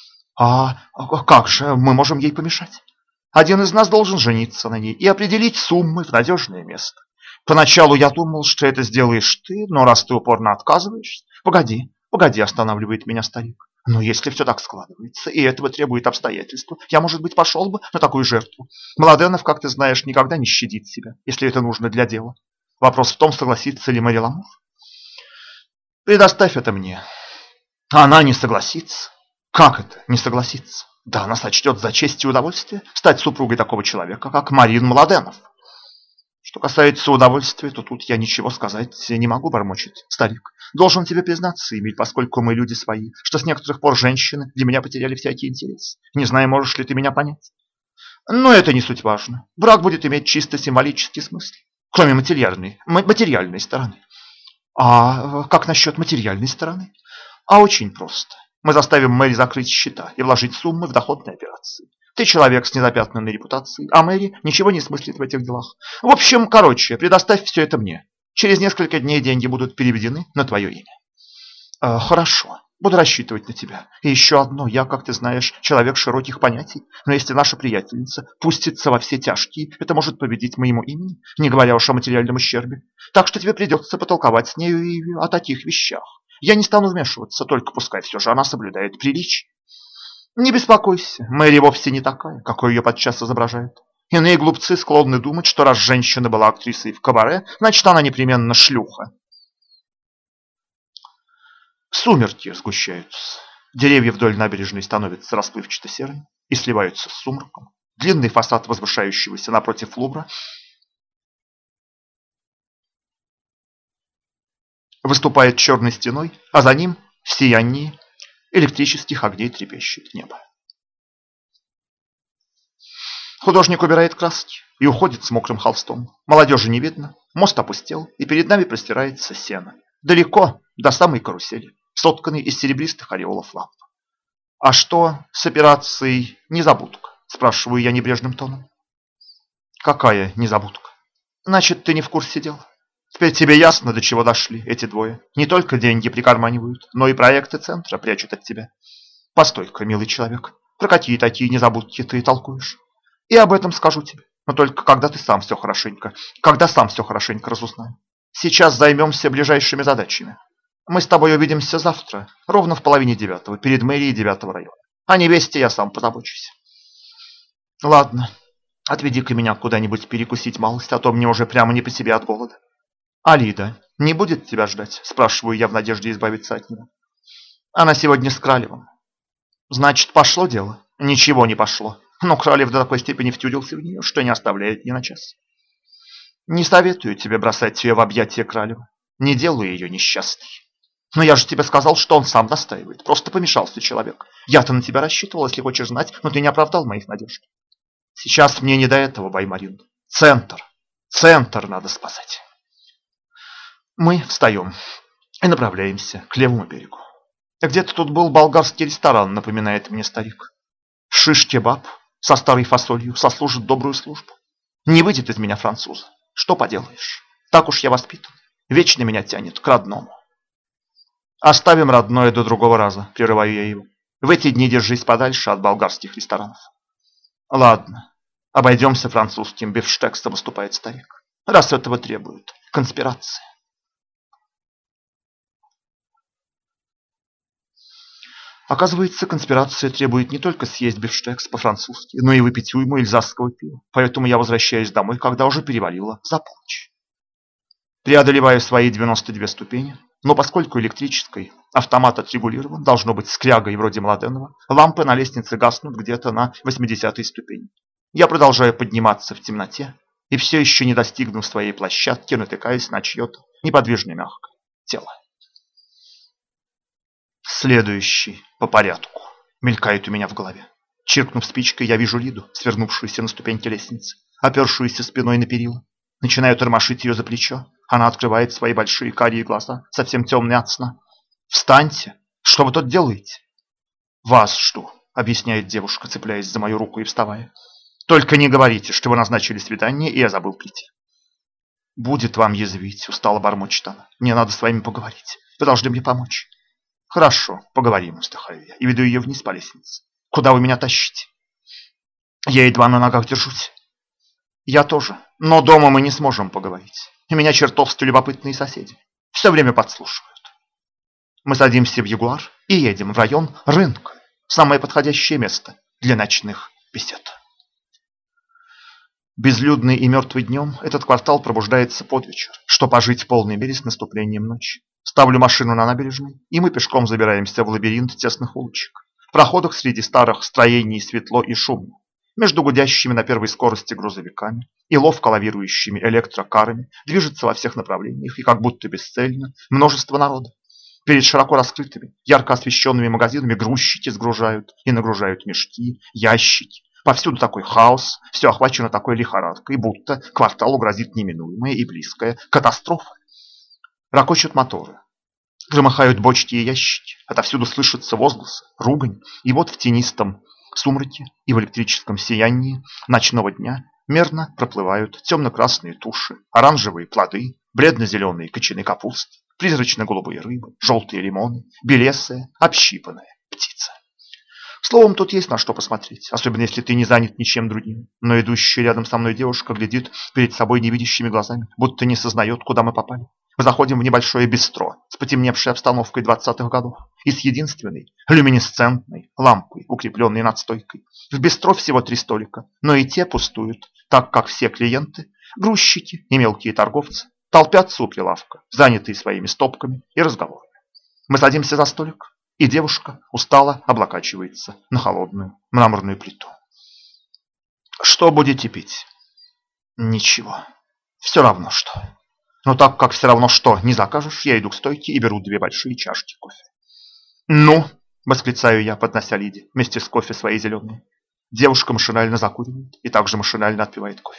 А как же мы можем ей помешать? Один из нас должен жениться на ней и определить суммы в надежное место. Поначалу я думал, что это сделаешь ты, но раз ты упорно отказываешься... Погоди, останавливает меня старик. Но если все так складывается, и этого требует обстоятельства, я, может быть, пошел бы на такую жертву. Младенов, как ты знаешь, никогда не щадит себя, если это нужно для дела. Вопрос в том, согласится ли Мэри Ламур. Предоставь это мне. Она не согласится. Как это не согласится? Да она сочтет за честь и удовольствие стать супругой такого человека, как Марин Младенов. Что касается удовольствия, то тут я ничего сказать не могу, бормочет старик. Должен тебе признаться, Эмиль, поскольку мы люди свои, что с некоторых пор женщины для меня потеряли всякий интерес. Не знаю, можешь ли ты меня понять. Но это не суть важно. Брак будет иметь чисто символический смысл, кроме материальной стороны. А как насчет материальной стороны? А очень просто. Мы заставим Мэри закрыть счета и вложить суммы в доходные операции. Ты человек с незапятнанной репутацией, а Мэри ничего не смыслит в этих делах. В общем, предоставь все это мне. Через несколько дней деньги будут переведены на твое имя. Хорошо, буду рассчитывать на тебя. И еще одно, я, как ты знаешь, человек широких понятий, но если наша приятельница пустится во все тяжкие, это может повредить моему имени, не говоря уж о материальном ущербе. Так что тебе придется потолковать с нею и о таких вещах. Я не стану вмешиваться, только пускай все же она соблюдает приличие. Не беспокойся, Мэри вовсе не такая, какой ее подчас изображают. Иные глупцы склонны думать, что раз женщина была актрисой в кабаре, значит она непременно шлюха. Сумерки сгущаются. Деревья вдоль набережной становятся расплывчато серыми и сливаются с сумраком. Длинный фасад возвышающегося напротив Лувра выступает черной стеной, а за ним в сиянии электрических огней трепещет небо. Художник убирает краски и уходит с мокрым холстом. Молодежи не видно, мост опустел, и перед нами простирается сено. Далеко, до самой карусели, сотканной из серебристых ореолов ламп. «А что с операцией «Незабудка»?» – спрашиваю я небрежным тоном. «Какая незабудка?» «Значит, ты не в курсе дела. Теперь тебе ясно, до чего дошли эти двое. Не только деньги прикарманивают, но и проекты центра прячут от тебя. Постой-ка, милый человек, про какие такие незабудки ты толкуешь? И об этом скажу тебе, но только когда сам все хорошенько разузнаю. Сейчас займемся ближайшими задачами. Мы с тобой увидимся завтра, ровно в 8:30, перед мэрией 9-го района. О невесте я сам позабочусь. Ладно, отведи-ка меня куда-нибудь перекусить малость, а то мне уже прямо не по себе от голода. Алида не будет тебя ждать? Спрашиваю я в надежде избавиться от него. Она сегодня с Кралевым. Значит, пошло дело? Ничего не пошло. Но Кралев до такой степени втюрился в нее, что не оставляет ни на час. Не советую тебе бросать ее в объятия Кралева. Не делаю ее несчастной. Но я же тебе сказал, что он сам настаивает. Просто помешался человек. Я-то на тебя рассчитывал, если хочешь знать, но ты не оправдал моих надежд. Сейчас мне не до этого, Баймарин. Центр надо спасать. Мы встаем и направляемся к левому берегу. Где-то тут был болгарский ресторан, напоминает мне старик. Шиш-кебаб со старой фасолью сослужит добрую службу. Не выйдет из меня француза. Что поделаешь? Так уж я воспитан. Вечно меня тянет к родному. Оставим родное до другого раза, прерываю я его. В эти дни держись подальше от болгарских ресторанов. Ладно, обойдемся французским бифштексом, выступает старик. Раз этого требует конспирация. Оказывается, конспирация требует не только съесть бифштекс по-французски, но и выпить уйму эльзасского пива. Поэтому я возвращаюсь домой, когда уже перевалило за полночь. Преодолеваю свои 92 ступени, но поскольку электрический автомат отрегулирован, должно быть с крягой вроде Младенова, лампы на лестнице гаснут где-то на 80-й ступени. Я продолжаю подниматься в темноте и все еще не достигнув своей площадки, натыкаюсь на чье-то неподвижное мягкое тело. Следующий по порядку мелькает у меня в голове. Чиркнув спичкой, я вижу Лиду, свернувшуюся на ступеньке лестницы, опершуюся спиной на перила. Начинаю тормошить ее за плечо. Она открывает свои большие карие глаза, совсем темные от сна. «Встаньте! Что вы тут делаете?» «Вас жду», — объясняет девушка, цепляясь за мою руку и вставая. «Только не говорите, что вы назначили свидание, и я забыл прийти». «Будет вам язвить», — устало бормочет она. «Мне надо с вами поговорить. Вы должны мне помочь». «Хорошо, поговорим», — вздыхаю я, и веду ее вниз по лестнице. «Куда вы меня тащите?» «Я едва на ногах держусь». «Я тоже. Но дома мы не сможем поговорить. У меня чертовски любопытные соседи. Все время подслушивают». Мы садимся в Ягуар и едем в район рынка. Самое подходящее место для ночных бесед. Безлюдный и мертвый днем этот квартал пробуждается под вечер, чтобы пожить в полной мере с наступлением ночи. Ставлю машину на набережной, и мы пешком забираемся в лабиринт тесных улочек. В проходах среди старых строений светло и шумно. Между гудящими на первой скорости грузовиками и ловко лавирующими электрокарами движется во всех направлениях и как будто бесцельно множество народа. Перед широко раскрытыми, ярко освещенными магазинами грузчики сгружают и нагружают мешки, ящики. Повсюду такой хаос, все охвачено такой лихорадкой, будто кварталу грозит неминуемая и близкая катастрофа. Рокочут моторы, громыхают бочки и ящики, отовсюду слышатся возгласы, ругань, и вот в тенистом сумраке и в электрическом сиянии ночного дня мерно проплывают темно-красные туши, оранжевые плоды, бледно-зеленые кочаны капусты, призрачно-голубые рыбы, желтые лимоны, белесая, общипанная птица. Словом, тут есть на что посмотреть, особенно если ты не занят ничем другим. Но идущая рядом со мной девушка глядит перед собой невидящими глазами, будто не сознает, куда мы попали. Мы заходим в небольшое бистро с потемневшей обстановкой 20-х годов и с единственной люминесцентной лампой, укрепленной над стойкой. В бистро всего 3 столика, но и те пустуют, так как все клиенты, грузчики и мелкие торговцы, толпятся у прилавка, занятые своими стопками и разговорами. Мы садимся за столик, и девушка устало облокачивается на холодную мраморную плиту. «Что будете пить?» «Ничего. Все равно что». Но так как все равно что не закажешь, я иду к стойке и беру 2 большие чашки кофе. «Ну!» – восклицаю я, поднося Лиде вместе с кофе свои зеленые. Девушка машинально закуривает и также машинально отпивает кофе.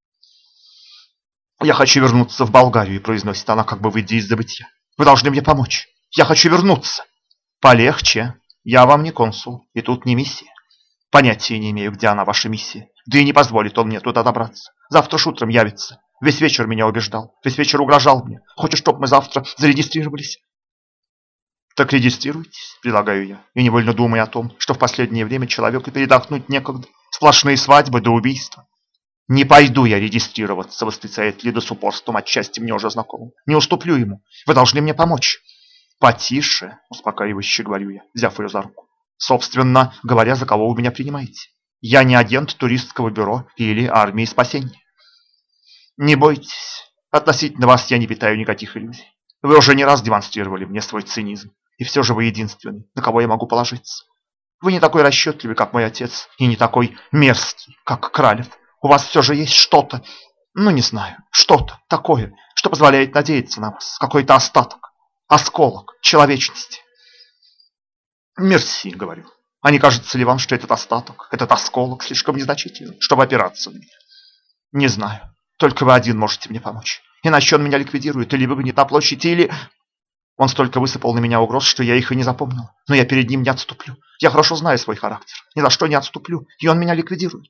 «Я хочу вернуться в Болгарию», – произносит она, как бы выйдя из забытья. «Вы должны мне помочь. Я хочу вернуться». «Полегче. Я вам не консул, и тут не миссия. Понятия не имею, где она, ваша миссия. Да и не позволит он мне туда добраться. Завтра ж утром явится. Весь вечер меня убеждал, весь вечер угрожал мне. Хочешь, чтоб мы завтра зарегистрировались?» «Так регистрируйтесь», – предлагаю я, и невольно думаю о том, что в последнее время человеку передохнуть некогда. Сплошные свадьбы до убийства. «Не пойду я регистрироваться», – восклицает Лида с упорством, отчасти мне уже знакомым. «Не уступлю ему. Вы должны мне помочь». «Потише», – успокаивающе говорю я, взяв ее за руку. «Собственно говоря, за кого вы меня принимаете? Я не агент туристского бюро или армии спасения». «Не бойтесь. Относительно вас я не питаю никаких иллюзий. Вы уже не раз демонстрировали мне свой цинизм, и все же вы единственный, на кого я могу положиться. Вы не такой расчетливый, как мой отец, и не такой мерзкий, как Кралев. У вас все же есть что-то, ну не знаю, что-то такое, что позволяет надеяться на вас, какой-то остаток, осколок человечности». «Мерси», — говорю. «А не кажется ли вам, что этот остаток, этот осколок слишком незначительный, чтобы опираться на меня?» «Не знаю. Только вы один можете мне помочь. Иначе он меня ликвидирует или выгонит на площадь, или...» Он столько высыпал на меня угроз, что я их и не запомнил. Но я перед ним не отступлю. Я хорошо знаю свой характер. Ни за что не отступлю, и он меня ликвидирует.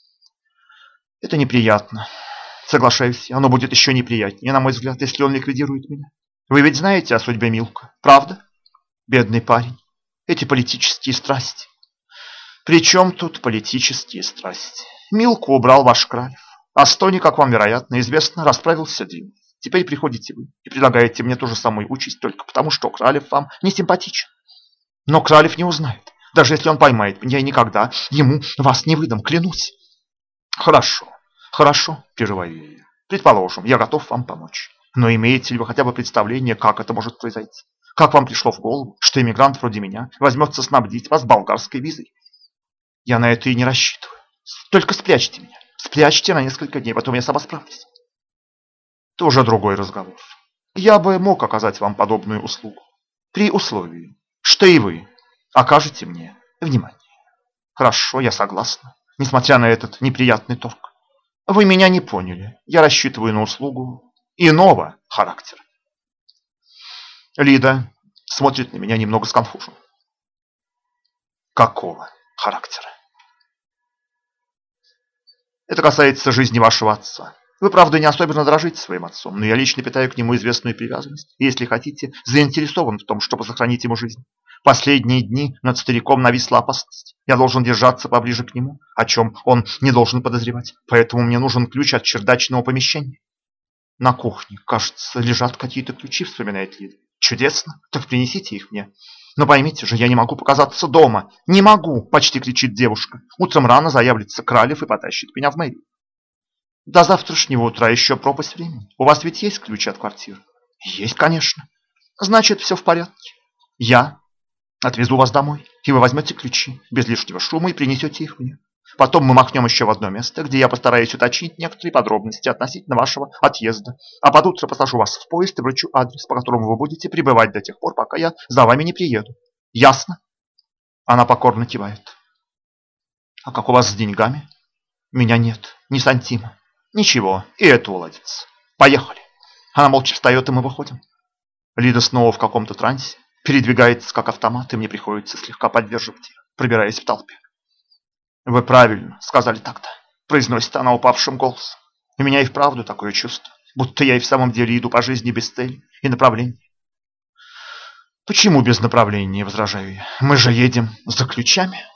Это неприятно. Соглашаюсь, оно будет еще неприятнее, на мой взгляд, если он ликвидирует меня. Вы ведь знаете о судьбе Милка, правда? Бедный парень. Эти политические страсти. При чем тут политические страсти? Милку убрал ваш Кралев. А Стони, как вам, вероятно, известно, расправился Дрим. Теперь приходите вы и предлагаете мне ту же самую участь только потому, что Кралев вам не симпатичен. Но Кралев не узнает, даже если он поймает меня, и никогда ему вас не выдам, клянусь. Хорошо, хорошо, прерываю я ее. Предположим, я готов вам помочь. Но имеете ли вы хотя бы представление, как это может произойти? Как вам пришло в голову, что иммигрант вроде меня возьмется снабдить вас болгарской визой? Я на это и не рассчитываю. Только спрячьте меня. Спрячьте на несколько дней, потом я сама справлюсь. Это уже другой разговор. Я бы мог оказать вам подобную услугу, при условии, что и вы окажете мне внимание. Хорошо, я согласна, несмотря на этот неприятный торг. Вы меня не поняли. Я рассчитываю на услугу иного характера. Лида смотрит на меня немного сконфуженно. Какого характера? Это касается жизни вашего отца. Вы, правда, не особенно дорожите своим отцом, но я лично питаю к нему известную привязанность. И, если хотите, заинтересован в том, чтобы сохранить ему жизнь. Последние дни над стариком нависла опасность. Я должен держаться поближе к нему, о чем он не должен подозревать. Поэтому мне нужен ключ от чердачного помещения. На кухне, кажется, лежат какие-то ключи, вспоминает Лида. Чудесно, так принесите их мне. Но поймите же, я не могу показаться дома. Не могу, почти кричит девушка. Утром рано заявится Кралев и потащит меня в мэрию. До завтрашнего утра еще пропасть времени. У вас ведь есть ключи от квартиры? Есть, конечно. Значит, все в порядке. Я отвезу вас домой, и вы возьмете ключи без лишнего шума и принесете их мне. Потом мы махнем еще в одно место, где я постараюсь уточнить некоторые подробности относительно вашего отъезда. А под утро посажу вас в поезд и вручу адрес, по которому вы будете пребывать до тех пор, пока я за вами не приеду. Ясно? Она покорно кивает. А как у вас с деньгами? Меня нет, ни сантима. Ничего, и это уладится. Поехали. Она молча встает, и мы выходим. Лида снова в каком-то трансе, передвигается как автомат, и мне приходится слегка поддерживать ее, пробираясь в толпе. «Вы правильно сказали тогда», — произносит она упавшим голосом. «У меня и вправду такое чувство, будто я и в самом деле иду по жизни без цели и направления». «Почему без направления?» — возражаю я. «Мы же едем за ключами».